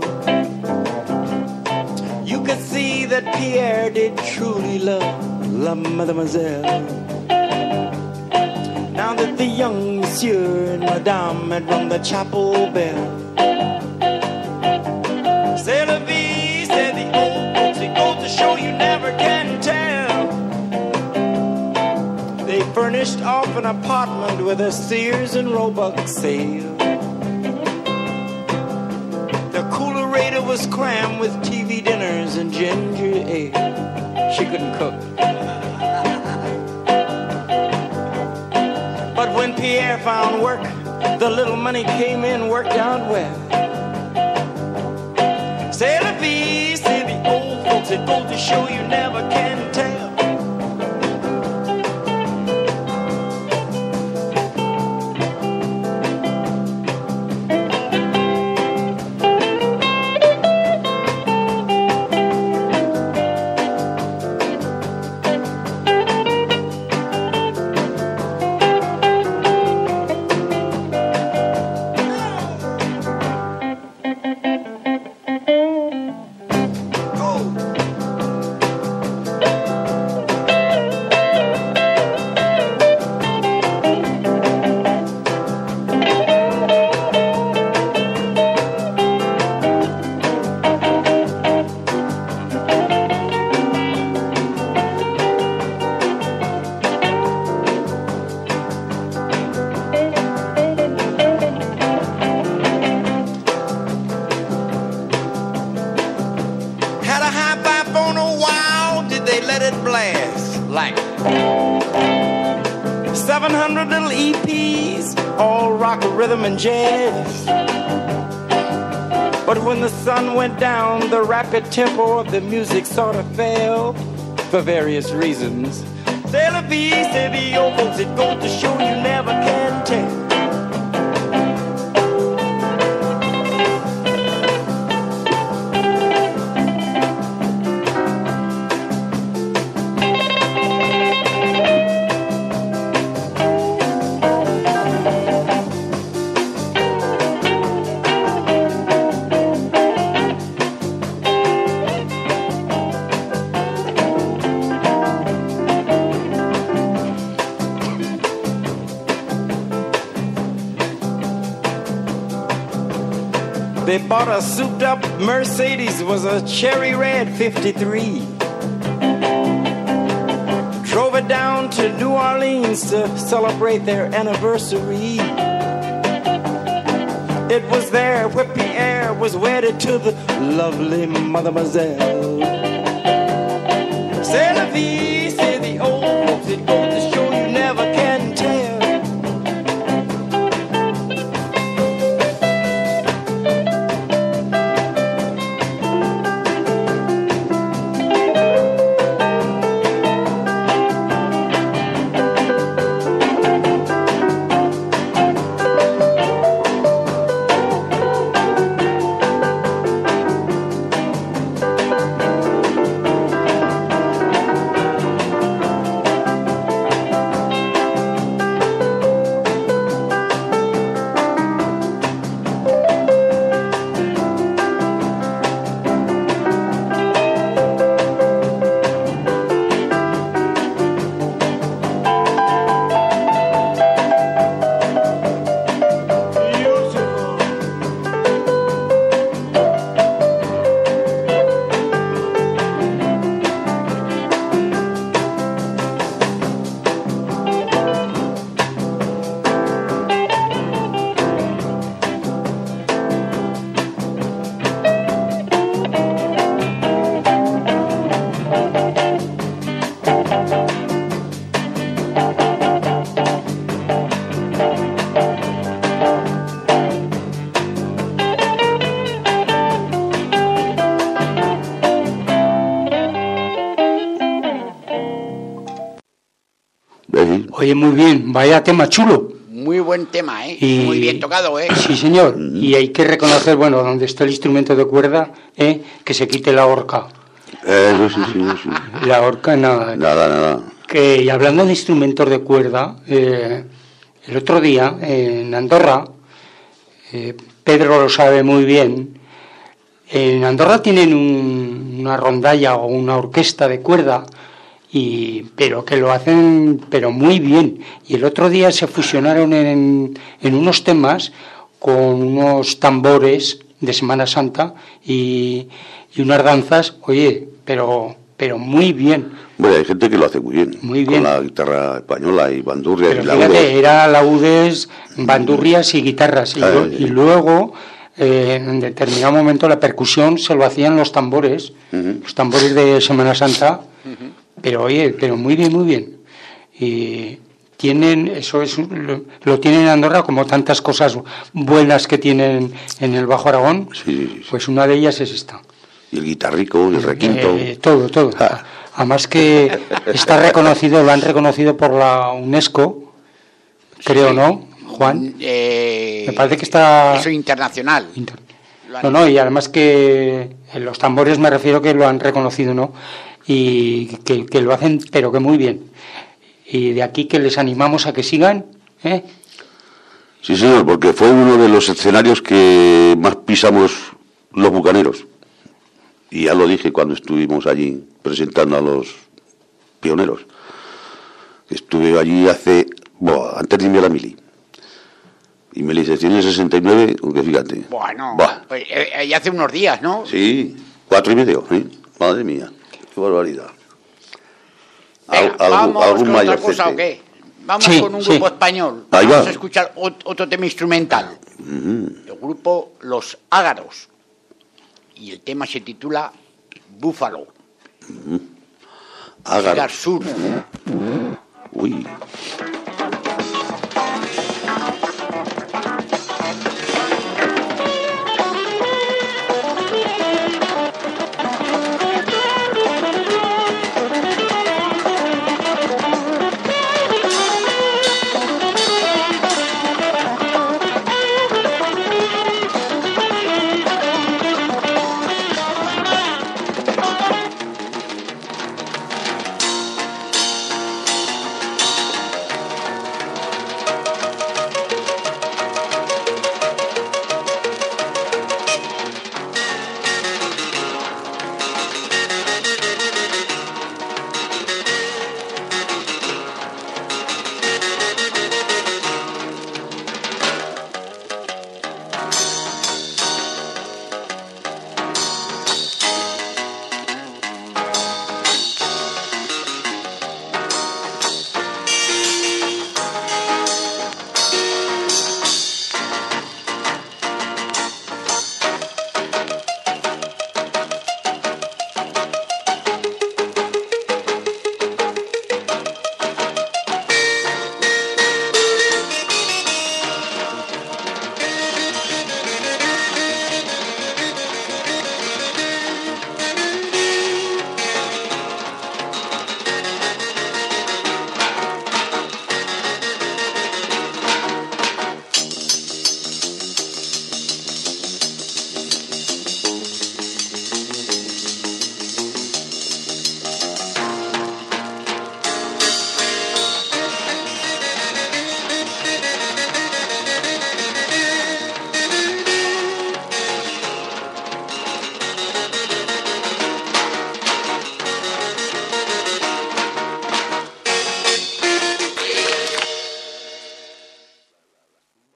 You could see that Pierre did truly love La Mademoiselle. Now that the young monsieur and madame had rung the chapel bell, c'est la vie, said the old folks, it goes to show you never can tell. They furnished off an apartment with a Sears and Roebuck sale. The coolerator was crammed with TV dinners and ginger ale. She couldn't cook. But when Pierre found work, the little money came in, worked out well. C'est la vie, say the old folks, it goes to show you never can tell. rock, rhythm, and jazz. But when the sun went down, the rapid tempo of the music sort of fell for various reasons. C'est la vie, c'est the old folks, it goes to show you never can tell. They bought a souped-up Mercedes, it was a cherry red 53. Drove it down to New Orleans to celebrate their anniversary. It was there where Pierre was wedded to the lovely Mademoiselle. C'est la vie, say the old folks, it goes to show you never can tell. Oye, muy bien, vaya tema chulo. Muy buen tema, ¿eh? Y, muy bien tocado, ¿eh? Sí, señor. Y hay que reconocer, bueno, donde está el instrumento de cuerda, que se quite la horca. Sí. La horca, nada. Nada. Y hablando de instrumentos de cuerda, el otro día en Andorra, Pedro lo sabe muy bien, en Andorra tienen una rondalla o una orquesta de cuerda, pero que lo hacen muy bien. Y el otro día se fusionaron en unos temas con unos tambores de Semana Santa y unas danzas, oye, pero muy bien. Bueno, hay gente que lo hace muy bien. Muy bien. Con la guitarra española y bandurrias pero y fíjate, laudes. era laudes, bandurrias y guitarras. Y luego, en determinado momento, la percusión se lo hacían los tambores, los tambores de Semana Santa. Pero oye, muy bien. Y tienen, eso es, lo tienen en Andorra, como tantas cosas buenas que tienen en el Bajo Aragón. Sí. Pues una de ellas es esta. Y el guitarrico, y el requinto. Todo. Además que está reconocido, lo han reconocido por la UNESCO, creo, sí. ¿No, Juan? Me parece que está... Eso internacional. No, y además que en los tambores me refiero que lo han reconocido, ¿no? Y que lo hacen, pero que muy bien. Y de aquí que les animamos a que sigan, ¿eh? Sí, señor, porque fue uno de los escenarios que más pisamos los bucaneros. Y ya lo dije cuando estuvimos allí presentando a los pioneros. Estuve allí antes de irme a la mili. Y me dice, ¿tienes 69? Aunque fíjate. Bueno, pues, ya hace unos días, ¿no? Sí, 4,5, ¿eh? Madre mía, qué barbaridad. Venga, ¿vamos con otra cosa o qué? Vamos con un grupo español. Vamos a escuchar otro tema instrumental. El grupo Los Ágaros. Y el tema se titula Búfalo. Ágaro. Sur. Uy.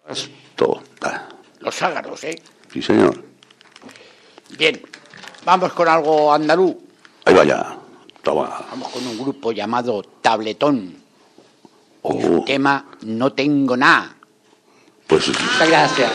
Todo. Los ágaros, ¿eh? Sí, señor. Bien, vamos con algo andaluz. Ahí vaya. Toma. Vamos con un grupo llamado Tabletón. Oh. Su tema No tengo nada. Pues Muchas gracias.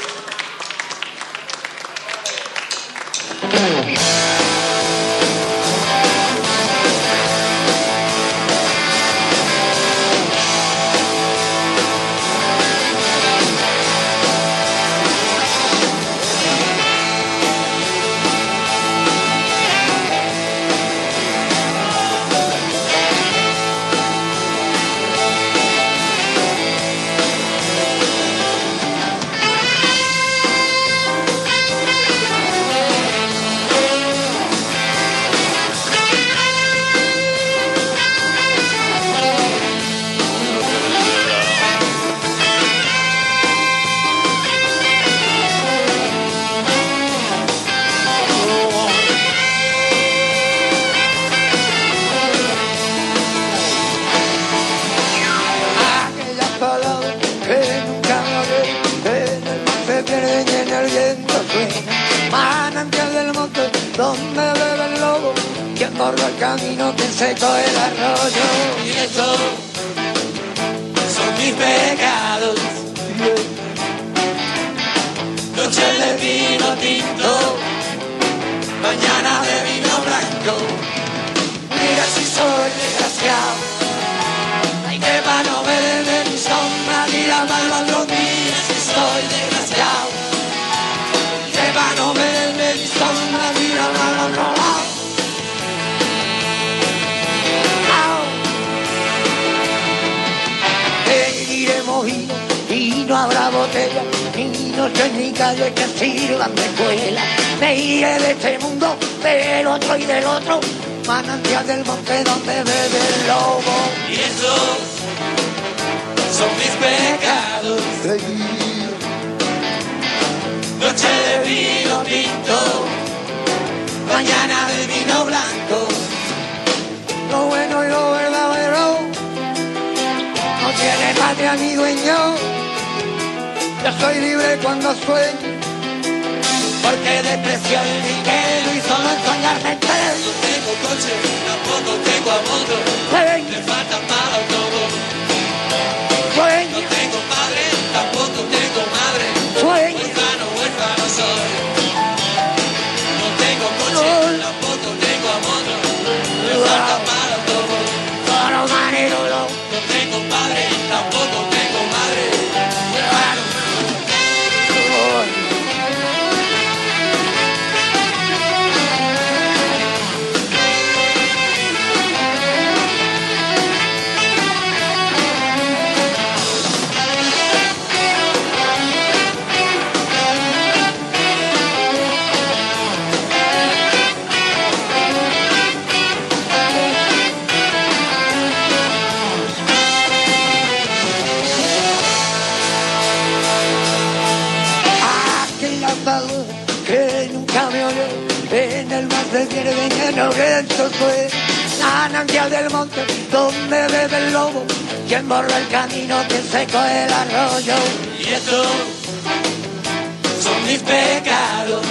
Manantial del monte donde bebe el lobo, quien borra el camino que seco el arroyo. Y esos son mis pecados. Noche de vino tinto, mañana de vino blanco. Mira si soy desgraciado, ay que pa' no ver de mi sombra, mira mal otro día si soy desgraciado. Pa' no verme mi sombra, mira al otro lado. Seguiremos vino y no habrá botella, ni noches ni calles que sirvan de escuela. Me iré de este mundo, del otro y del otro, manantial del monte donde bebe el lobo. Y esos son mis pecados. Noche de vino tinto, mañana de vino blanco. Lo bueno y lo verdadero no tiene patria ni dueño. Yo soy libre cuando sueño, porque desprecio el dinero y solo en soñar me entero. No tengo coche, tampoco tengo a moto, me falta para todo. No tengo padre, tampoco tengo madre. Huérfano soy. No tengo coche, tampoco tengo a moto, me falta para todo. No tengo padre, tampoco tengo madre. Que nunca me oyó en el mar del veneno que esto fue manantial del monte donde bebe el lobo, quien borra el camino que seco el arroyo. Y estos son mis pecados.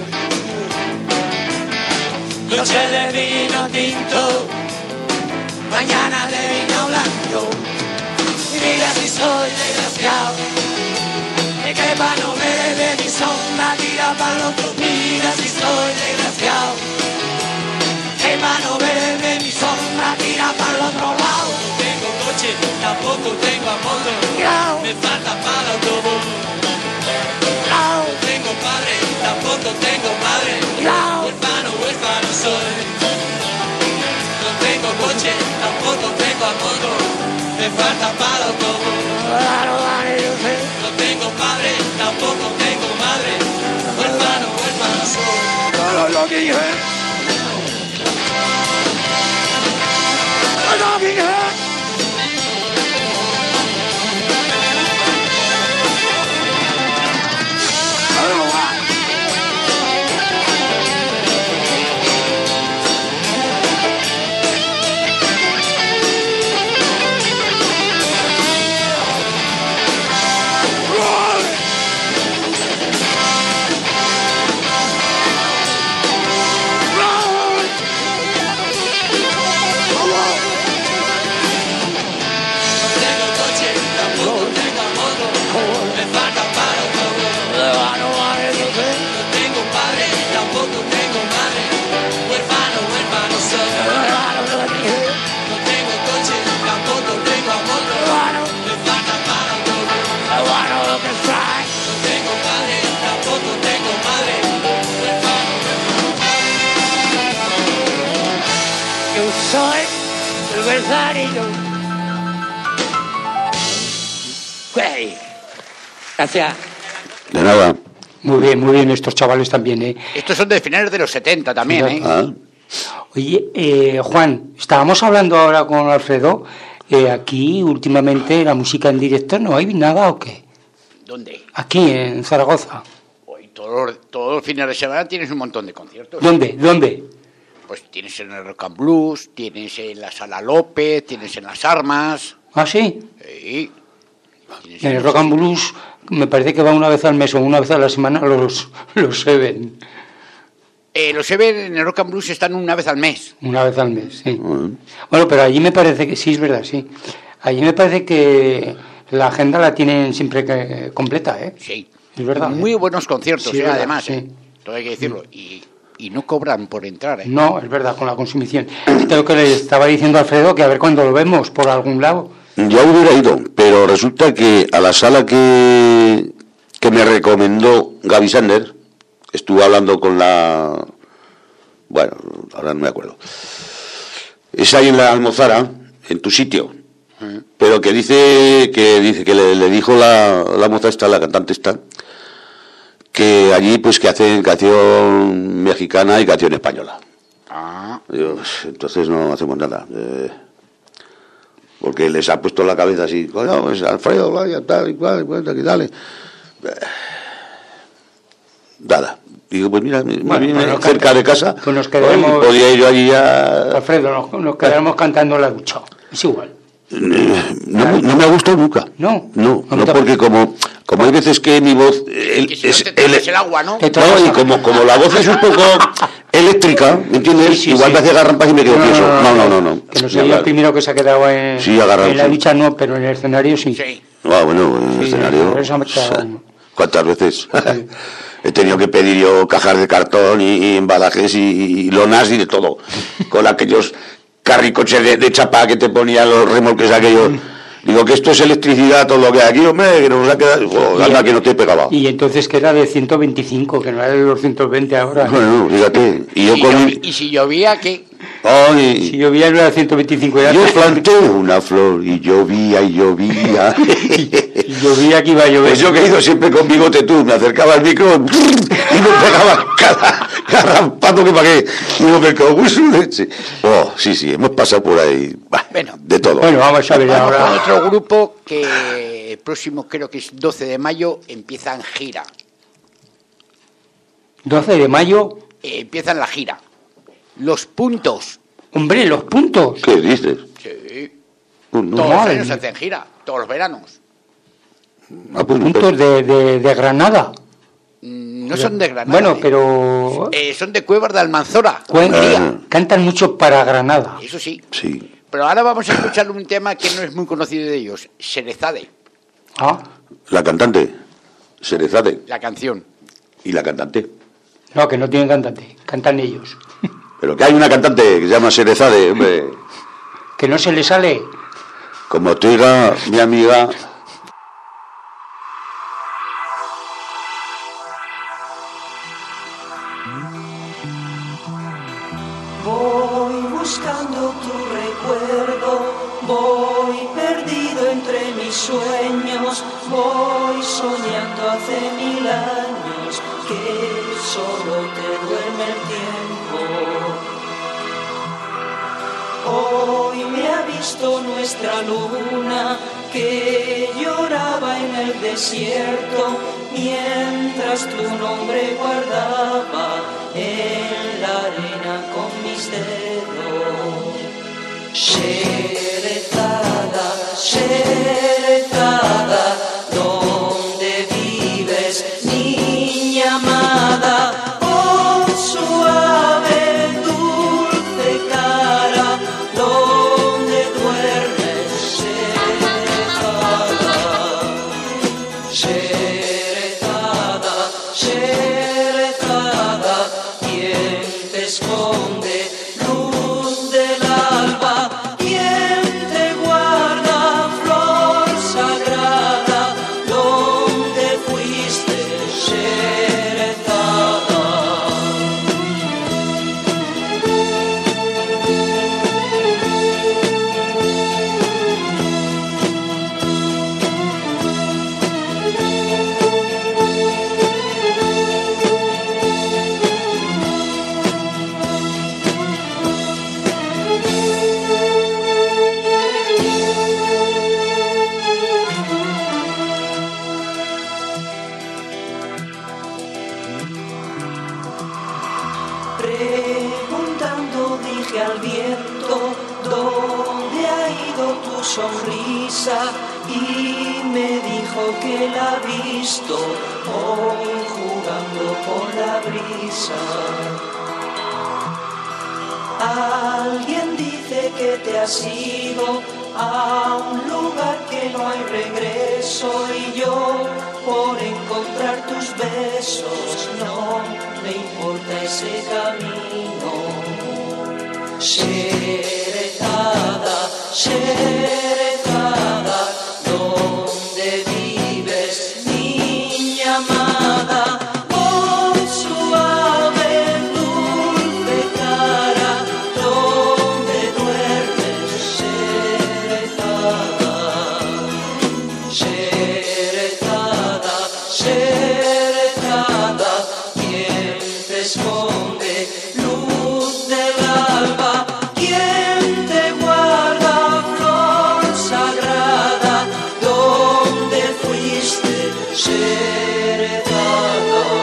Noche de vino tinto, mañana de vino blanco. Y mira si soy desgraciado, que pa' no ver de mi sombra tira pa' los otro. Mira si soy desgraciado, que pa' no ver de mi sombra tira pa' el otro lado. No tengo coche, tampoco tengo a moto, me falta para todo. No tengo padre, tampoco tengo madre, huérfano soy. No tengo coche, tampoco tengo a moto, me falta para todo. No tengo padre, tampoco tengo madre, huérfano soy. Todo lo que dije, todo lo que dije. cariño. Güey. Gracias. De nada. Muy bien, estos chavales también, ¿eh? Estos son de finales de los 70 también, ¿eh? Ah, Oye, Juan, estábamos hablando ahora con Alfredo, aquí últimamente la música en directo, ¿no hay nada o qué? ¿Dónde? Aquí, en Zaragoza. Hoy todos los fines de semana tienes un montón de conciertos. ¿Dónde? Pues tienes en el Rock and Blues, tienes en la Sala López, tienes en Las Armas. ¿Ah, sí? Sí. Tienes En el Rock and Blues me parece que va una vez al mes o una vez a la semana los Seven. Los Seven en el Rock and Blues están una vez al mes. Una vez al mes, sí. Bueno, pero allí me parece que, sí, es verdad, sí. Allí me parece que la agenda la tienen siempre completa, ¿eh? Sí. Es verdad. Muy buenos conciertos, Sí, es verdad, además, sí. Todo hay que decirlo. Y no cobran por entrar, ¿eh? No, es verdad, con la consumición. Creo que le estaba diciendo a Alfredo que a ver cuándo lo vemos por algún lado. ya hubiera ido, pero resulta que a la sala que me recomendó Gaby Sander, estuve hablando con la... Bueno, ahora no me acuerdo. Es ahí en la Almozara, en tu sitio. Pero que dice que le dijo la moza esta, la cantante esta, que allí pues que hacen canción mexicana y canción española. Digo, entonces no hacemos nada. Porque les ha puesto la cabeza así, coño, pues Alfredo, vaya, tal y cual, y dale. Nada. Digo, pues mira, pues cerca de casa, pues nos quedaremos, podía ir yo allí a... Alfredo, nos quedaremos cantando en la ducha. Es igual. No me ha gustado nunca. No, porque como hay veces que mi voz Que si no te tomes el agua, ¿no? no, y como la voz es un poco eléctrica, ¿me entiendes? Sí, igual sí. me hace garrampas y me quedo tieso. No. Que no soy yo el primero que se ha quedado en la ducha, no, pero en el escenario sí. Sí. Ah, bueno, en el escenario. ¿Cuántas veces? He tenido que pedir yo cajas de cartón y embalajes y lonas y de todo. Con aquellos carricoches de chapa que te ponían los remolques aquellos. Digo que esto es electricidad, todo lo que hay aquí, hombre, que nos ha quedado... anda, que no te pegaba. Y entonces que era de 125, que no era de 220 ahora. Bueno, fíjate. Y si llovía, ¿qué? Ay, Si llovía no era 125. yo planté una flor y llovía y llovía. Y llovía que iba a llover. Pues yo que he ido siempre con bigote tú, me acercaba al micro y me pegaba cada rampazo que pagué. Y no me cago en su leche. Oh, sí, hemos pasado por ahí. Bah, Bueno. de todo. Bueno, vamos a ver Vamos con ahora. otro grupo que el próximo, creo que es 12 de mayo, empiezan gira. 12 de mayo. Empiezan la gira. Los Puntos. Hombre, los puntos. ¿Qué dices? Sí. Pues no. Todos los madre años mía. hacen gira. Todos los veranos. Ah, pues, Puntos de Granada. No son de Granada. Bueno, pero son de Cuevas de Almanzora. cantan mucho para Granada. Eso sí. Sí. Pero ahora vamos a escuchar un tema que no es muy conocido de ellos. Serezade, Ah, La cantante, Serezade, la canción. y la cantante. no, que no tienen cantante, cantan ellos. Pero que hay una cantante que se llama Serezade, hombre. Que no se les sale. Como te diga mi amiga... Voy buscando tu recuerdo, voy perdido entre mis sueños, voy soñando hace 1000 años que solo te duerme el tiempo. Hoy me ha visto nuestra luna que lloraba en el desierto mientras tu nombre guardaba en la arena con mis dedos. Sherezada, Sherezada, ¿dónde vives, niña amada? Oh, suave, dulce cara, ¿dónde duermes, Sherezada? Sherezada, Sherezada, ¿quién te esconde, luz del alba? ¿Quién te guarda, flor sagrada? ¿Dónde fuiste, Sherezada? Preguntando dije al viento, ¿dónde ha ido tu sonrisa? Y me dijo que la ha visto hoy jugando con la brisa. Alguien dice que te has ido a un lugar que no hay regreso y yo por encontrar tus besos no me importa ese camino. Cerezada, cerezada, ¿dónde vives, niña amada? Con suave, dulce cara, ¿dónde duermes, cerezada? Cerezada, cerezada, ¿quién te esconde, luz del alba? ¿Quién te guarda, flor sagrada? ¿Dónde fuiste, cerezada?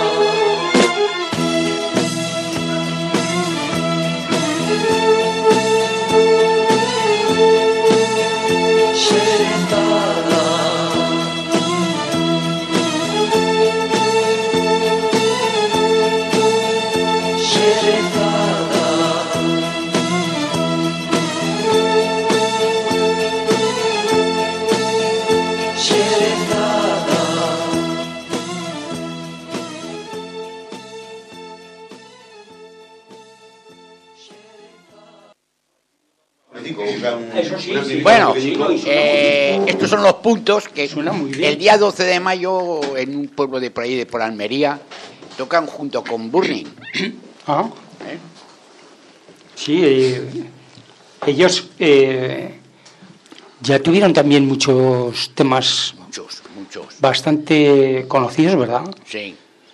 Bueno, estos son los puntos que el día 12 de mayo en un pueblo de por ahí, de por Almería, tocan junto con Burning. Ah. Sí, ellos ya tuvieron también muchos temas Muchos. bastante conocidos, ¿verdad? Sí.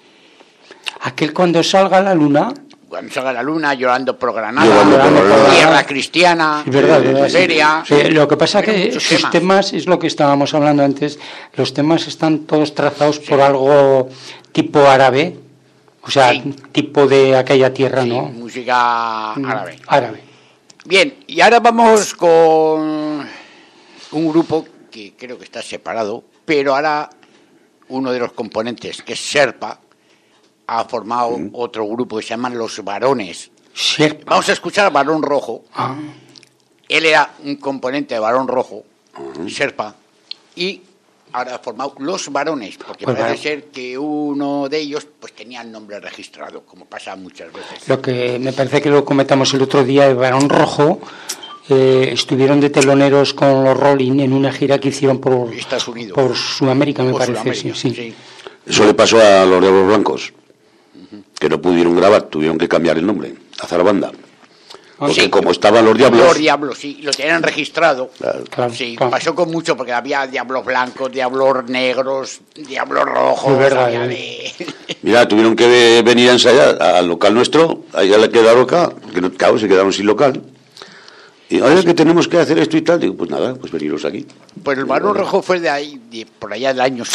Aquel Cuando salga la luna. Cuando salga la luna, llorando por Granada, Tierra Cristiana, Es verdad, Siberia. sí. Lo que pasa es que muchos sus temas, es lo que estábamos hablando antes, los temas están todos trazados por algo tipo árabe, o sea, tipo de aquella tierra, Sí, ¿no? música árabe. Árabe. Bien, y ahora vamos con un grupo que creo que está separado, pero ahora uno de los componentes, que es Serpa, ha formado otro grupo que se llaman Los Varones. Serpa. Vamos a escuchar a Barón Rojo. Ah, Él era un componente de Barón Rojo, Serpa, y ahora ha formado Los Varones, porque Pues parece claro. ser que uno de ellos pues tenía el nombre registrado, como pasa muchas veces. lo que me parece que lo comentamos el otro día, el Barón Rojo, estuvieron de teloneros con los Rolling en una gira que hicieron por Estados Unidos. por Sudamérica, me O parece. Sudamérica, Sí. Eso le pasó a los Diablos Blancos, que no pudieron grabar, tuvieron que cambiar el nombre a Zarabanda. Porque Sí. como estaban los Diablos... Los Diablos, sí, lo tenían registrado. Claro, Sí, claro. pasó con mucho, porque había diablos blancos, diablos negros, diablos rojos. Es verdad, había de- Mira, tuvieron que venir a ensayar al local nuestro, allá le quedaron acá, porque no, claro, se quedaron sin local. Y ahora que tenemos que hacer esto y tal, digo, pues nada, pues veniros aquí. Pues el Barón Rojo fue de ahí, por allá del año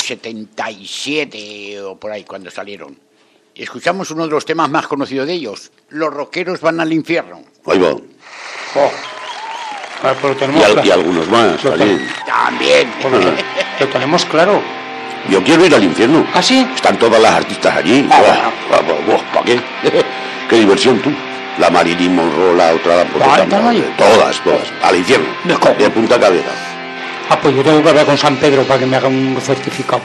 77 o por ahí, cuando salieron. Y escuchamos uno de los temas más conocidos de ellos, Los rockeros van al infierno. Ahí va. Claro, pues lo tenemos claro. Y algunos más, Lo allí. También. Lo tenemos claro. Yo quiero ir al infierno. ¿Ah, sí? Están todas las artistas allí. ¿Para qué? Qué diversión tú. La Marilyn Monroe, la otra, ¿Están allí? todas, al infierno. De punta cabeza. Ah, pues yo tengo que hablar con San Pedro para que me haga un certificado.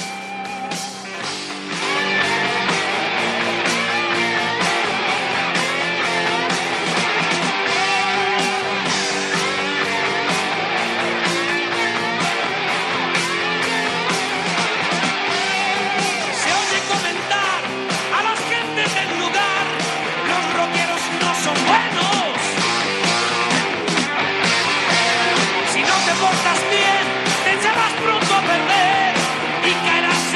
Se oye comentar a las gentes del lugar, los rockeros no son buenos. Si no te portas bien, te echarás pronto a perder y caerás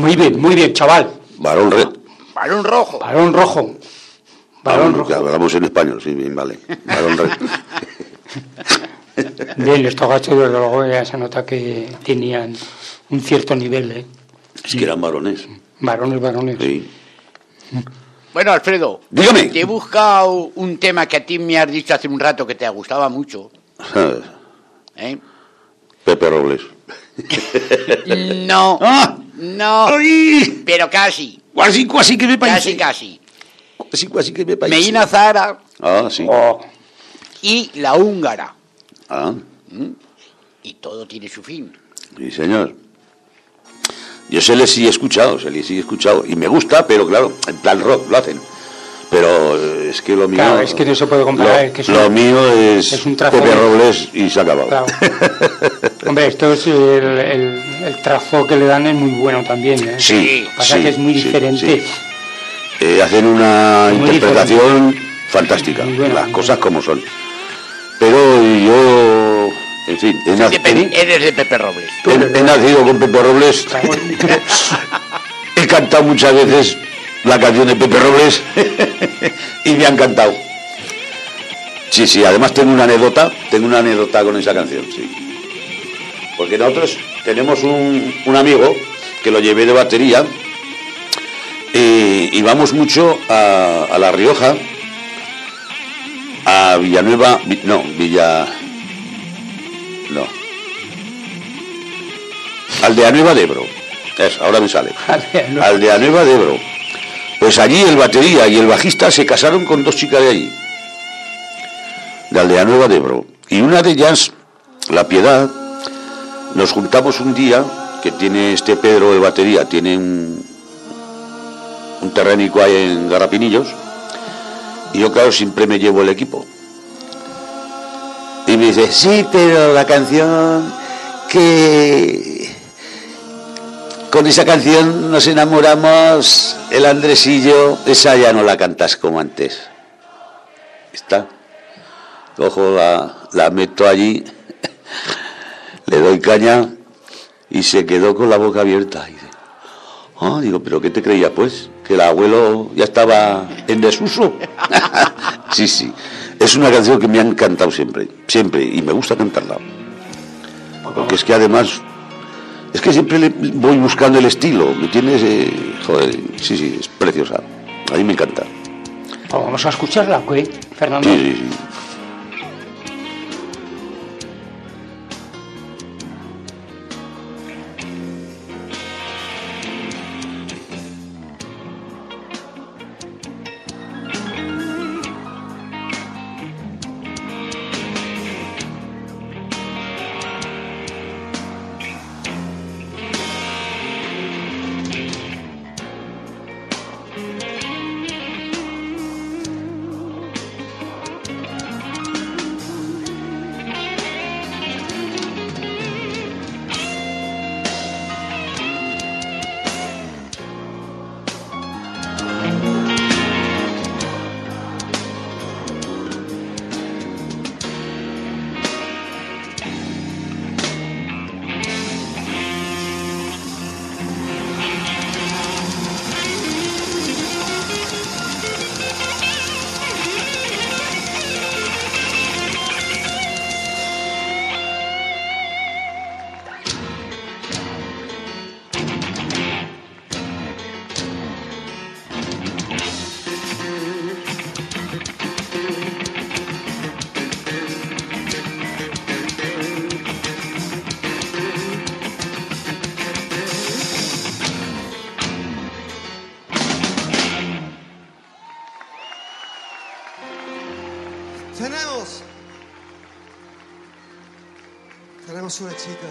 Muy bien, chaval. Varón red. Balón rojo. Balón rojo. Balón rojo. Que hablamos en español, sí, bien, vale. Varón red. Bien, estos gachos desde luego ya se nota que tenían un cierto nivel, ¿eh? Es que eran varones. Varones. Sí. Bueno, Alfredo, Dígame. te he buscado un tema que a ti me has dicho hace un rato que te gustaba mucho. ¿Eh? Pepe Robles. No, ¡Ah! no, ¡Ay! pero casi, Casi que me parece. casi. Casi que me parece. Medina Zahara Ah, sí. y la húngara. Ah, Y todo tiene su fin. sí, señor. Yo se les sí he escuchado. Y me gusta, pero claro, en plan rock lo hacen. Pero es que lo mío... Claro, es que no se puede comparar. Lo, que lo mío es un trazo Pepe de- Robles y se ha acabado. Claro. Hombre, esto es el trazo que le dan es muy bueno también, ¿eh? Sí, Lo que pasa sí, que es muy sí, diferente. sí. Hacen una Muy interpretación fantástica, Muy buena, las muy cosas buena. como son. Pero yo, en fin, Eres de Pepe Robles. he nacido con Pepe Robles, he cantado muchas veces la canción de Pepe Robles y me ha encantado. Sí, además tengo una anécdota con esa canción, sí. Porque nosotros tenemos un amigo que lo llevé de batería y vamos mucho a La Rioja, a Villanueva, Aldeanueva de Ebro. Eso, ahora me sale. Aldeanueva de Ebro. Pues allí el batería y el bajista se casaron con dos chicas de allí, de Aldeanueva de Ebro. Y una de ellas, La Piedad, nos juntamos un día, que tiene este Pedro de batería, tiene un terrenico ahí en Garrapinillos, y yo claro siempre me llevo el equipo. Y me dice, sí, pero la canción que... Con esa canción nos enamoramos, el Andrés y yo, esa ya no la cantas como antes. Está. Cojo la meto allí, le doy caña y se quedó con la boca abierta. Y dice, digo, ¿pero qué te creías pues? ¿Que el abuelo ya estaba en desuso? Sí. Es una canción que me ha encantado siempre, y me gusta cantarla. Porque es que además... Es que siempre le voy buscando el estilo, ¿me entiendes? Joder, sí, es preciosa. A mí me encanta. Pues vamos a escucharla, ¿qué, Fernando? Sí. Tenemos una chica.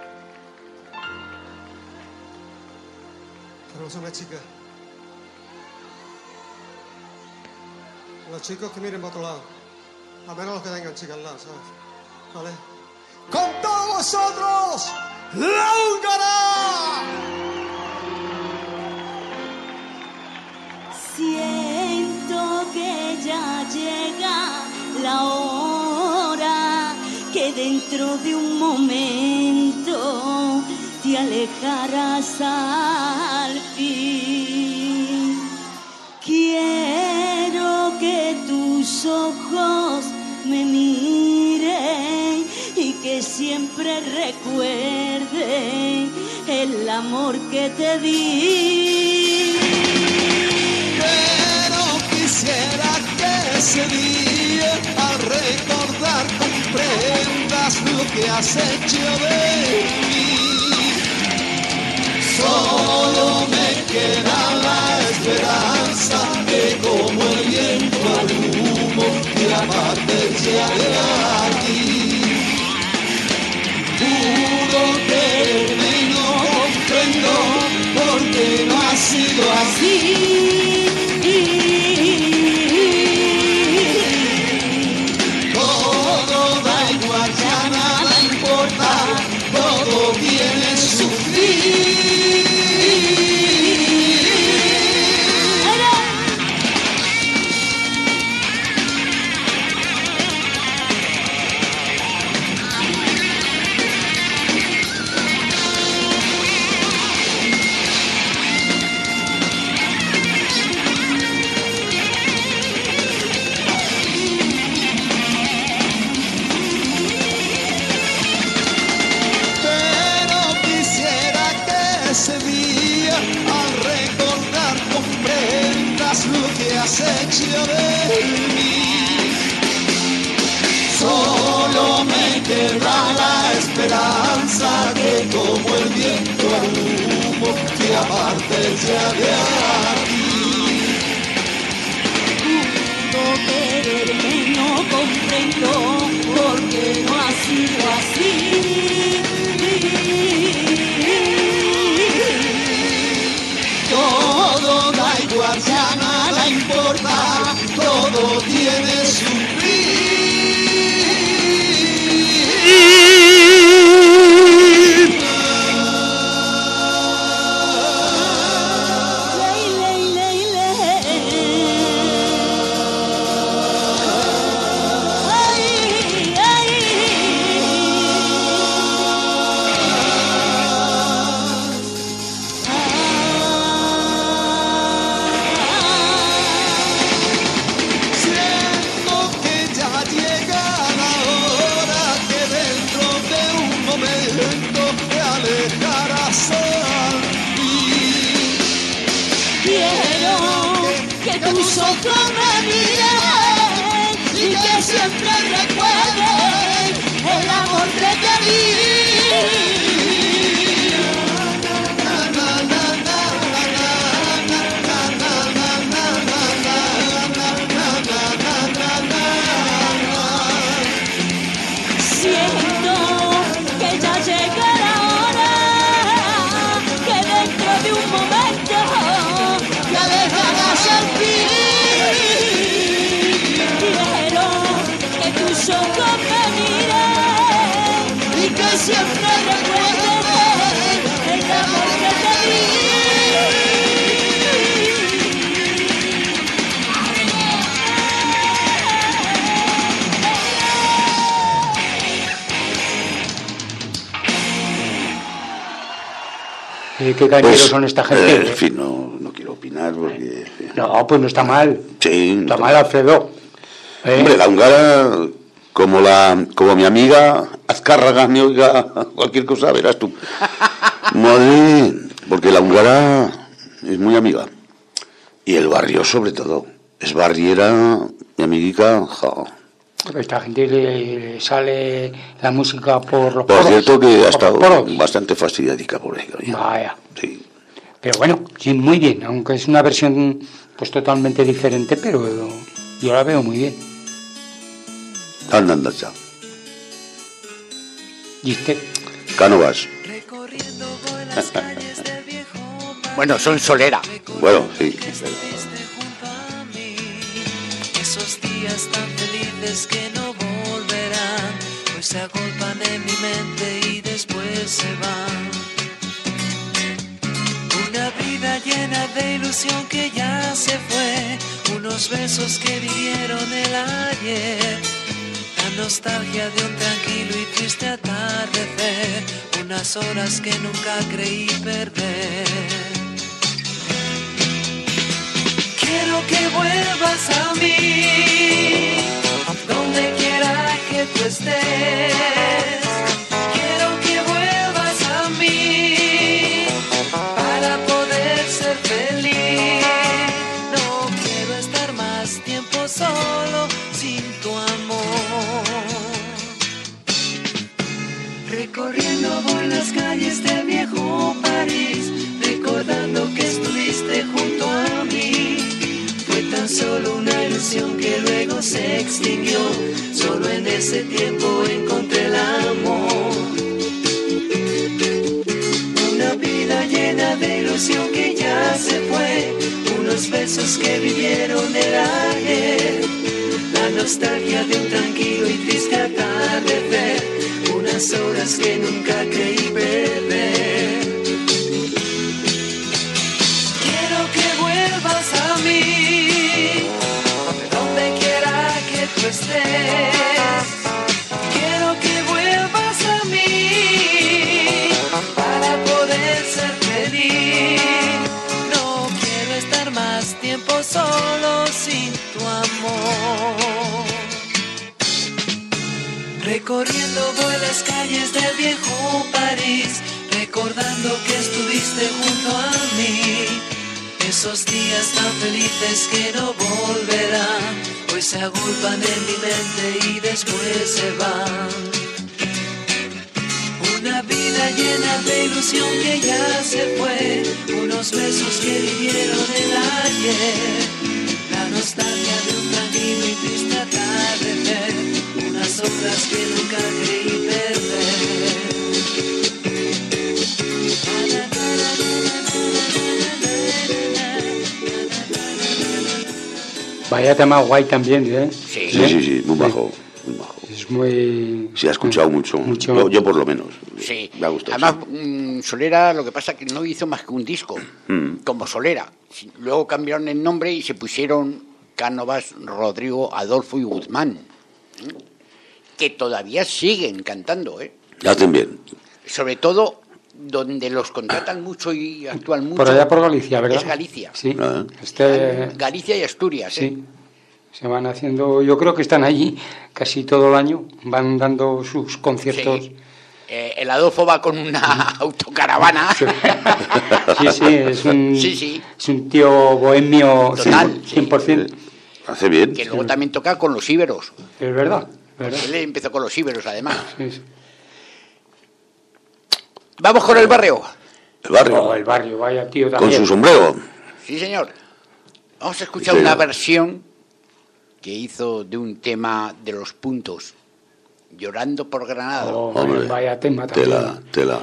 Los chicos que miren para otro lado. A menos los que tengan chicas al lado, ¿sabes? ¿Vale? ¡Con todos vosotros! ¡La húngara! Siento que ya llega la hora, que dentro de un momento te alejarás al fin. Quiero que tus ojos me miren y que siempre recuerden el amor que te di. Pero quisiera que ese día al recordar comprendas lo que has hecho de mí. Solo me queda la esperanza que como el viento al humo te apartes ya de aquí. Pudo quererme y no comprendo porque no ha sido así. Todo da igual, ya nada importa, todo tiene su fin. Has hecho de mí. Solo me queda la esperanza que como el viento al humo te apartes ya de aquí. Pudo quererme y no comprendo porque no ha sido así. Todo da igual, ya nada importa, todo tiene su tus ojos me miren y que siempre recuerden el amor que te di. Siento que ya llega la hora, que dentro de un momento te alejarás al fin. Tus ojos me miren y que siempre recuerden el amor que te di. ¿Qué cañeros son esta gente? En fin, no quiero opinar porque... No, pues no está mal. Sí, no está mal, Alfredo. Hombre, la húngara, como mi amiga Azcárraga me oiga cualquier cosa, verás tú. Madre, porque la húngara es muy amiga. Y el barrio sobre todo. Es barriera, mi amiguica, ja. Esta gente le sale la música por los Por poros. cierto que ha estado bastante fastidiadica por ello. Vaya. Sí. Pero bueno, sí, muy bien, aunque es una versión pues totalmente diferente, pero yo la veo muy bien. Anda ya. ¿Y usted? Cánovas. Bueno, son Solera. Bueno, sí. Esos días tan felices que no volverán, pues se agolpan en mi mente y después se van. Una vida llena de ilusión que ya se fue, unos besos que vivieron el ayer, la nostalgia de un tranquilo y triste atardecer, unas horas que nunca creí perder. Quiero que vuelvas a mí, donde quiera que tú estés. Quiero que vuelvas a mí, para poder ser feliz. No quiero estar más tiempo solo sin tu amor. Recorriendo por las calles del viejo París, recordando que estuviste junto a mí. Fue tan solo una ilusión que luego se extinguió. Solo en ese tiempo encontré el amor. Una vida llena de ilusión que ya se fue. Unos besos que vivieron el ayer. La nostalgia de un tranquilo y triste atardecer. Unas horas que nunca creí perder. Quiero que vuelvas a mí, donde quiera que tú estés. Quiero que vuelvas a mí, para poder ser feliz. No quiero estar más tiempo solo sin tu amor. Recorriendo por las calles del viejo París, recordando que estuviste junto a mí. Esos días tan felices que no volverán, hoy se agolpan en mi mente y después se van. Una vida llena de ilusión que ya se fue. Unos besos que vivieron el ayer. La nostalgia de un tranquilo y triste atardecer. Unas horas que nunca creí perder. Vaya tema guay también, ¿eh? Sí, sí, sí, muy bajo, muy bajo. Es muy... Se ha escuchado mucho. Yo por lo menos. Sí. Me ha gustado. Además, Solera, lo que pasa es que no hizo más que un disco, como Solera. Luego cambiaron el nombre y se pusieron Cánovas, Rodrigo, Adolfo y Guzmán, que todavía siguen cantando, ¿eh? Hacen bien. Sobre todo donde los contratan mucho y actúan mucho. Por allá por Galicia, ¿verdad? Es Galicia. Sí. Galicia y Asturias, ¿eh? Sí. Se van haciendo, yo creo que están allí casi todo el año, van dando sus conciertos. Sí. El Adolfo va con una autocaravana. Sí, sí, es un, sí. Es un tío bohemio. Total, 100%. Hace bien. Que luego también toca con los íberos. Es verdad. Él empezó con los íberos, además. Sí. Vamos con el barrio. El barrio. Oh, el barrio, vaya tío Con también. su sombrero. Sí, señor. Vamos a escuchar Sí, una señor. versión que hizo de un tema de Los Puntos, Llorando por Granada. Oh, Hombre, vaya tema también. Tela.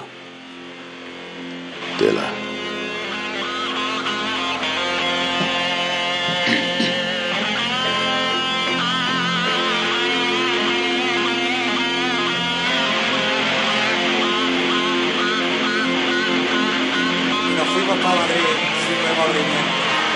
Y nos fuimos para Madrid, sin remordimiento.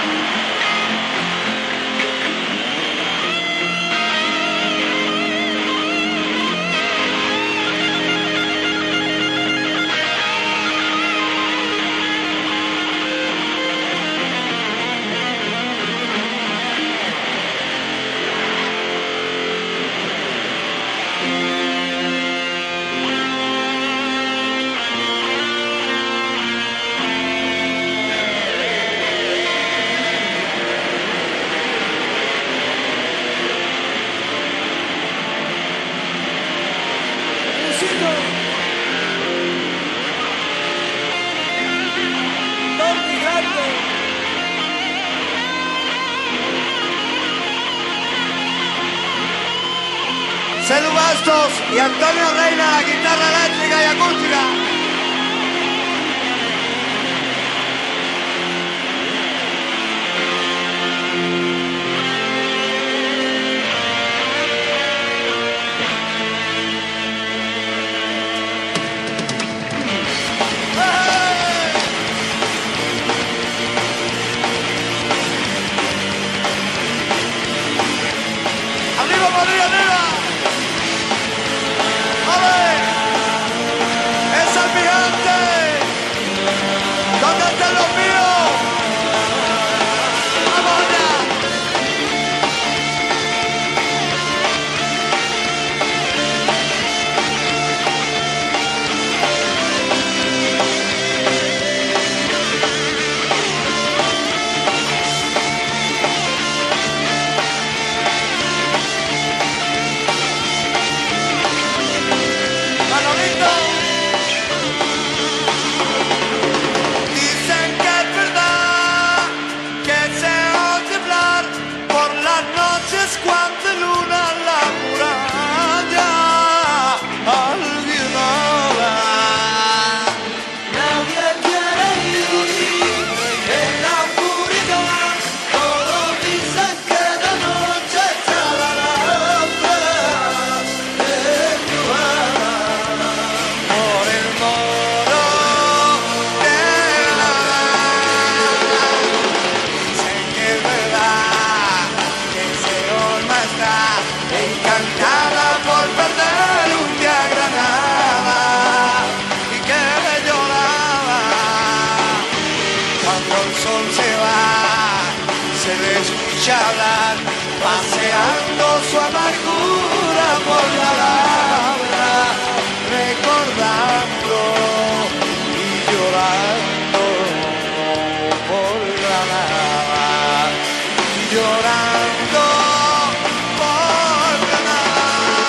Celu Bastos y Antonio Reina, la guitarra eléctrica y acústica. ¡Arriba, Madrid, arriba! ¡Ale! ¡Es el escucha hablar, paseando su amargura por la labra, recordando y llorando por Granada, llorando por Granada.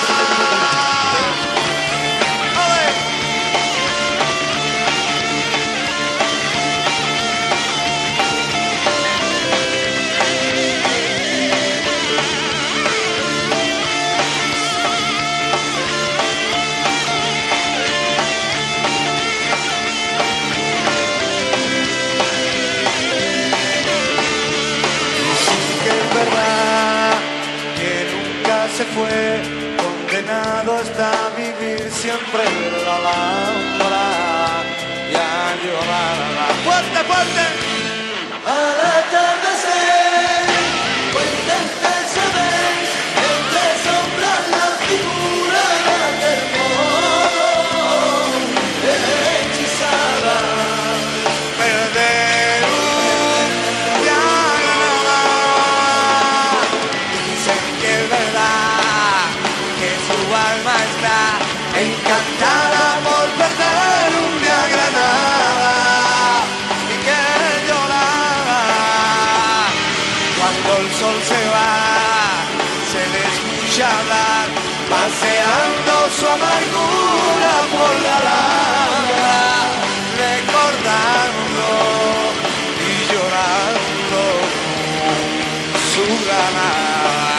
Se fue, condenado está a vivir siempre en la Alhambra y a llorar. ¡Fuerte, fuerte! Al atardecer, puente se ve, entre sombras la figura del modo hechizada. Perder un día Granada, dicen que es verdad, que su alma está encantada por perder un día Granada y que lloraba cuando el sol se va, se le escucha hablar, paseando su amargura por la Alhambra, recordando y llorando su Granada.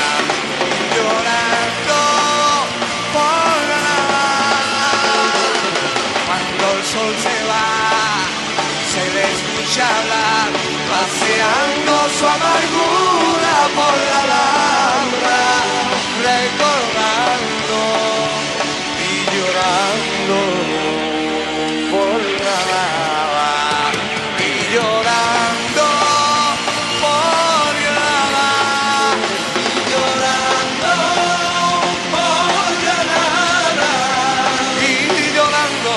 El sol se va, se le escucha hablar, paseando su amargura por la Alhambra, recordando y llorando por Granada, y llorando por Granada, y llorando por Granada, y llorando.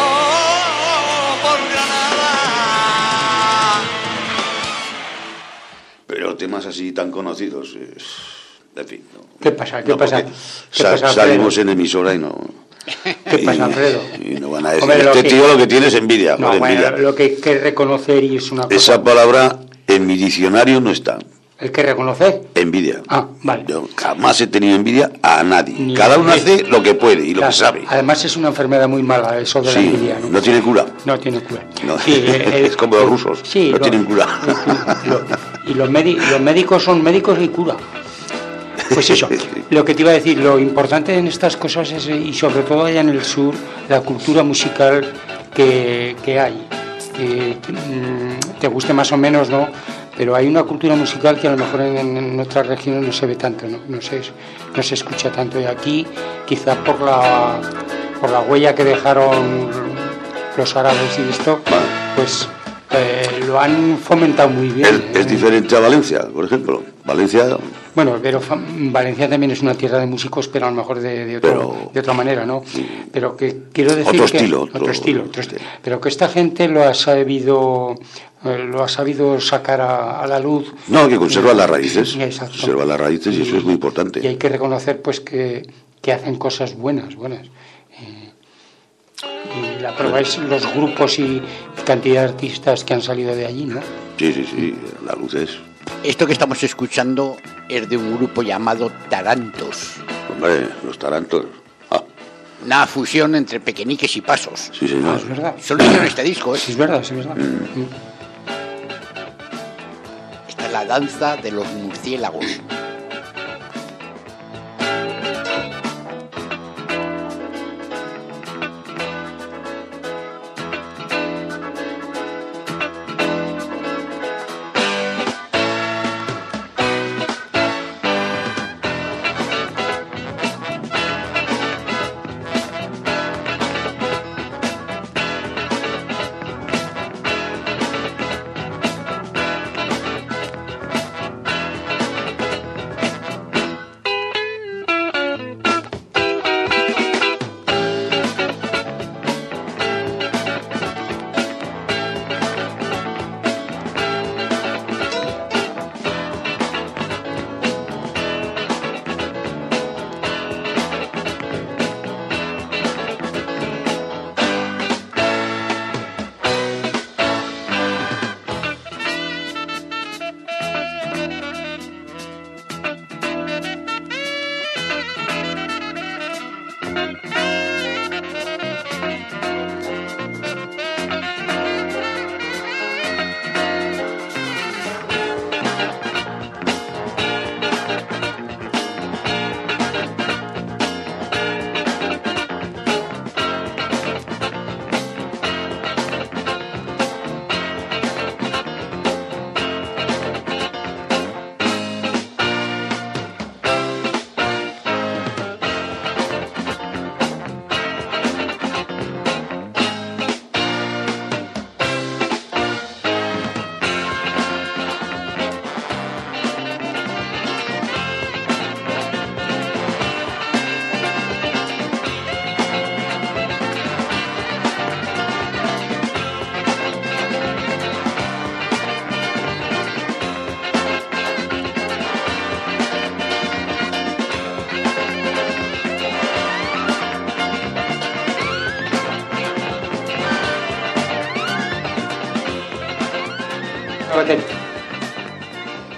Pero temas así tan conocidos, en fin. No, ¿Qué pasa? ¿Qué pasa? ¿Qué pasa, salimos en emisora y no. ¿Qué pasa, Alfredo? Y no van a decir, Hombre, este tío lo que tiene es envidia. No, bueno, envidia. lo que hay que reconocer, y es una cosa. Esa palabra en mi diccionario no está. ¿El que reconocer? Envidia. Ah, vale. Yo jamás he tenido envidia a nadie. Cada uno hace lo que puede y lo que sabe. Además es una enfermedad muy mala eso de la envidia. No tiene cura. No tiene cura. No. Sí, es como los rusos. Sí, no tienen cura. Y los médicos son médicos y cura. Pues eso, lo que te iba a decir, lo importante en estas cosas es, y sobre todo allá en el sur, la cultura musical que hay. Te guste más o menos, ¿no? Pero hay una cultura musical que a lo mejor en otras regiones no se ve tanto, no se escucha tanto. Y aquí, quizás por la huella que dejaron los árabes y esto, pues lo han fomentado muy bien. Es diferente a Valencia, por ejemplo. Valencia... Bueno, pero Valencia también es una tierra de músicos, pero a lo mejor de otra manera, ¿no? Pero que quiero decir otro que... Estilo. Pero que esta gente lo ha sabido sacar a la luz. No, que conserva las raíces. Exacto. Conserva las raíces y eso es muy importante. Y hay que reconocer pues que hacen cosas buenas. Y la prueba es los grupos y cantidad de artistas que han salido de allí, ¿no? Sí, la luz es. Esto que estamos escuchando es de un grupo llamado Tarantos. Hombre, los Tarantos. Una fusión entre Pequeñiques y Pasos. Sí, señor. Es verdad. Solo hicieron este disco, ¿eh? Sí, es verdad. Esta es la danza de los murciélagos.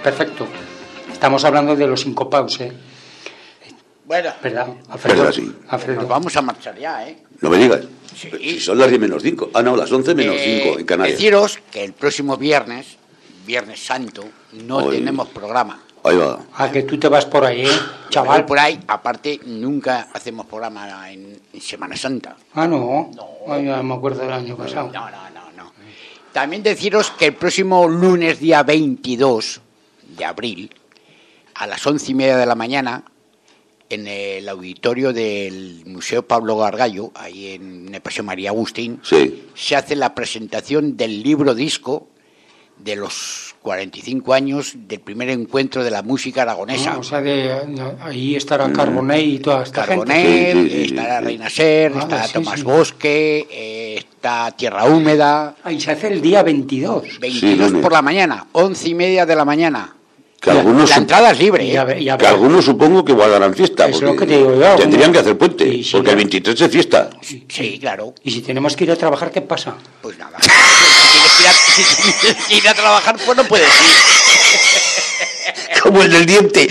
perfecto. Estamos hablando de los sincopados, ¿eh? Bueno, ¿verdad, Alfredo? ¿Verdad, sí? Alfredo. Nos vamos a marchar ya, ¿eh? No me digas. Sí. Si son las 10 menos 5. Ah, no, las 11 menos 5 en Canarias. Deciros que el próximo viernes, Viernes Santo, no Hoy. tenemos programa. Ahí va. Ah, que tú te vas por ahí, chaval. Voy por ahí, aparte, nunca hacemos programa en Semana Santa. Ah, no. Ay, ya me acuerdo del año pasado. No. También deciros que el próximo lunes, día 22 de abril, a las 11:30 de la mañana, en el auditorio del Museo Pablo Gargallo, ahí en el Paseo María Agustín, Sí. se hace la presentación del libro disco de los 45 años del primer encuentro de la música aragonesa. Ah, o sea, ahí estará Carbonet y toda esta Carbonet, gente. Sí. estará Reina Ser, estará sí, Tomás sí. Bosque, está Tierra Húmeda. Ahí se hace el día 22. 22 lunes. por la mañana, 11:30 de la mañana. Que algunos, La entrada es libre, ¿eh? que algunos supongo que guardarán fiesta. Es porque lo que te digo yo. tendrían que hacer puente, Y si porque no- el 23 es fiesta. Sí, claro. Y si tenemos que ir a trabajar, ¿qué pasa? Pues nada. Si tienes que ir a trabajar, pues no puedes ir. Como el del diente.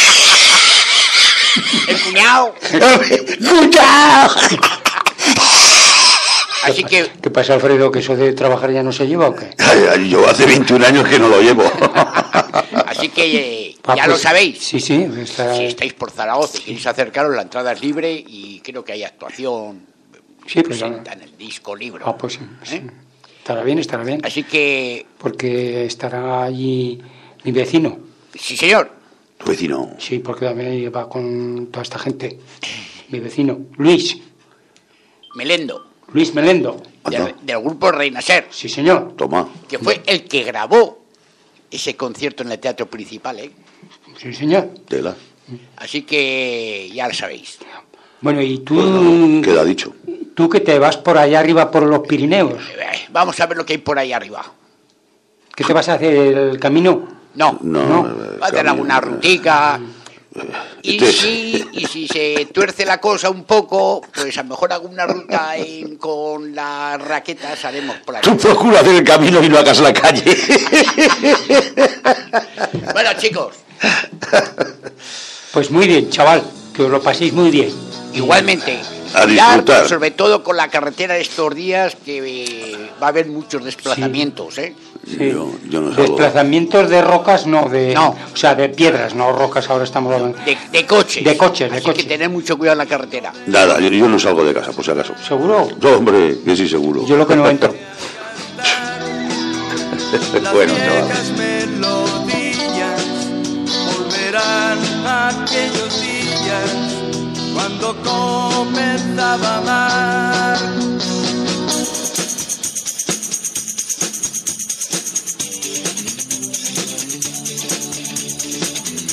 El cuñado. ¡Cuñado! Así que, ¿Qué pasa, Alfredo? ¿Que eso de trabajar ya no se lleva o qué? Ay, yo hace 21 años que no lo llevo. así que Ah, ya pues, lo sabéis. Sí, sí. Está... Si estáis por Zaragoza y queréis acercaros, la entrada es libre y creo que hay actuación. Sí, pues presentan el disco libro. Ah, pues sí. Sí. Estará bien, estará bien. Así que, Porque estará allí mi vecino. sí señor, Tu vecino. Sí, porque también va con toda esta gente. Mi vecino, Luis Melendo, Melendo. del grupo Reina Ser, Sí, señor. Toma. que fue el que grabó ese concierto en el Teatro Principal, ¿eh? Sí, señor. Tela. Así que ya lo sabéis. Bueno, y tú, Pues nada, queda dicho. tú que te vas por allá arriba por los Pirineos, Vamos a ver lo que hay por ahí arriba. ¿qué te vas a hacer el camino? No, No. va a hacer alguna rutica. Y Este- si se tuerce la cosa un poco, pues a lo mejor alguna ruta con las raquetas haremos por aquí. Tú procura hacer el camino y no hagas la calle. Bueno, chicos, Pues muy bien, chaval, que os lo paséis muy bien. igualmente, A cuidar, disfrutar. sobre todo con la carretera estos días, que va a haber muchos desplazamientos, ¿eh? Sí. Yo no salgo. Desplazamientos de rocas, no, No. o sea, de piedras, no rocas, ahora estamos hablando. De coches. De coches, de Así coches. que tener mucho cuidado en la carretera. Nada, yo no salgo de casa, por si acaso. ¿Seguro? No, hombre, que sí, seguro. Yo lo que no entro. Bueno, chaval. Las melodías volverán a aquellos días cuando comenzaba a